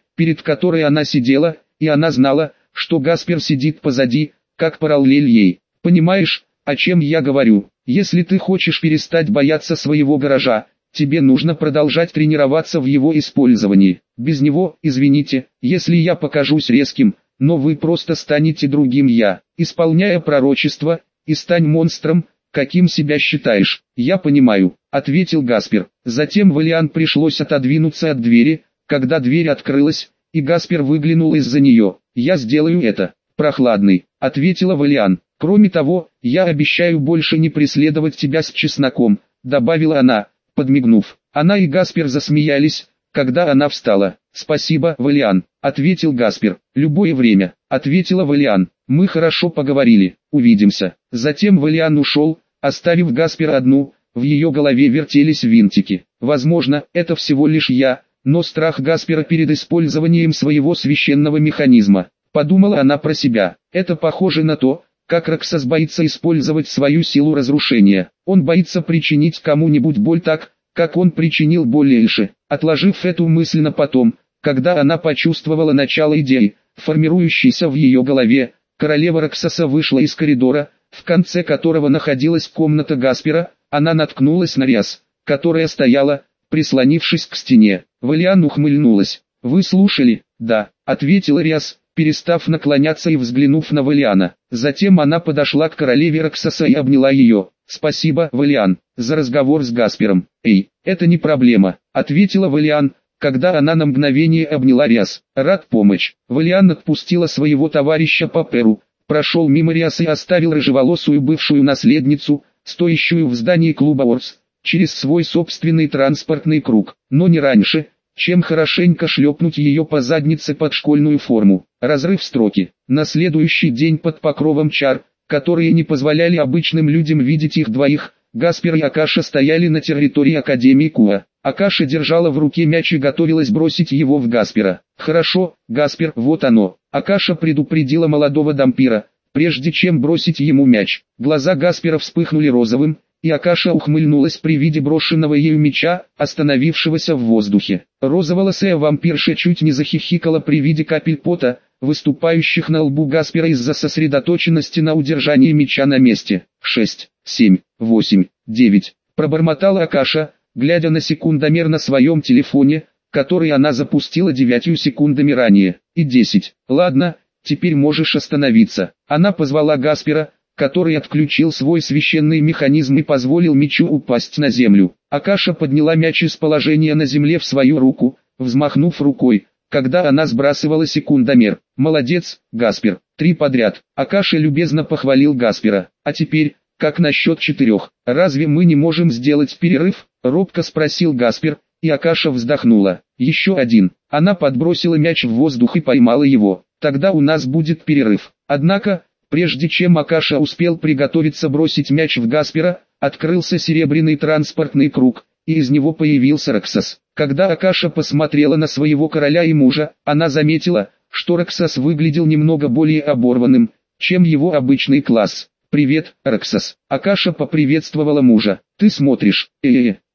перед которой она сидела, и она знала, что Гаспер сидит позади, как параллель ей. Понимаешь, о чем я говорю? Если ты хочешь перестать бояться своего гаража, тебе нужно продолжать тренироваться в его использовании. Без него, извините, если я покажусь резким, но вы просто станете другим я. Исполняя пророчество, и стань монстром, каким себя считаешь. Я понимаю, ответил Гаспер. Затем Валиан пришлось отодвинуться от двери, когда дверь открылась, и Гаспер выглянул из-за нее. Я сделаю это. Прохладный, ответила Валиан. Кроме того, я обещаю больше не преследовать тебя с чесноком, добавила она, подмигнув. Она и Гаспер засмеялись, когда она встала. «Спасибо, Валиан», — ответил Гаспер. «Любое время», — ответила Валиан. «Мы хорошо поговорили, увидимся». Затем Валиан ушел, оставив Гаспер одну, в ее голове вертелись винтики. Возможно, это всего лишь я, но страх Гаспера перед использованием своего священного механизма. Подумала она про себя. Это похоже на то, как Роксас боится использовать свою силу разрушения. Он боится причинить кому-нибудь боль так, как он причинил боль Эльше. Отложив эту мысль на потом, когда она почувствовала начало идеи, формирующейся в ее голове, королева Роксаса вышла из коридора, в конце которого находилась комната Гаспера. Она наткнулась на Риас, которая стояла, прислонившись к стене. Валиан ухмыльнулась. «Вы слушали?» «Да», — ответила Риас, перестав наклоняться и взглянув на Валиана. Затем она подошла к королеве Роксаса и обняла ее. «Спасибо, Валиан, за разговор с Гаспером». «Эй, это не проблема», — ответила Валиан, когда она на мгновение обняла Риас. «Рад помочь». Валиан отпустила своего товарища по перу, прошел мимо Риас и оставил рыжеволосую бывшую наследницу, стоящую в здании клуба Орс, через свой собственный транспортный круг, но не раньше, чем хорошенько шлепнуть ее по заднице под школьную форму. Разрыв строки. На следующий день под покровом чар, которые не позволяли обычным людям видеть их двоих, Гаспер и Акаша стояли на территории Академии Куа. Акаша держала в руке мяч и готовилась бросить его в Гаспера. «Хорошо, Гаспер, вот оно». Акаша предупредила молодого дампира, прежде чем бросить ему мяч. Глаза Гаспера вспыхнули розовым, и Акаша ухмыльнулась при виде брошенного ею мяча, остановившегося в воздухе. Розоволосая вампирша чуть не захихикала при виде капель пота, выступающих на лбу Гаспера из-за сосредоточенности на удержании мяча на месте. 6, 7, 8, 9. Пробормотала Акаша, глядя на секундомер на своем телефоне, который она запустила 9 секундами ранее. И 10. «Ладно, теперь можешь остановиться». Она позвала Гаспера, который отключил свой священный механизм и позволил мячу упасть на землю. Акаша подняла мяч из положения на земле в свою руку, взмахнув рукой, когда она сбрасывала секундомер. «Молодец, Гаспер, 3 подряд». Акаша любезно похвалил Гаспера. «А теперь, как насчет 4? Разве мы не можем сделать перерыв?» — робко спросил Гаспер, и Акаша вздохнула. «Еще 1». Она подбросила мяч в воздух и поймала его. «Тогда у нас будет перерыв». Однако, прежде чем Акаша успел приготовиться бросить мяч в Гаспера, открылся серебряный транспортный круг, и из него появился Роксас. Когда Акаша посмотрела на своего короля и мужа, она заметила, что Роксас выглядел немного более оборванным, чем его обычный класс. «Привет, Роксас». Акаша поприветствовала мужа. «Ты смотришь,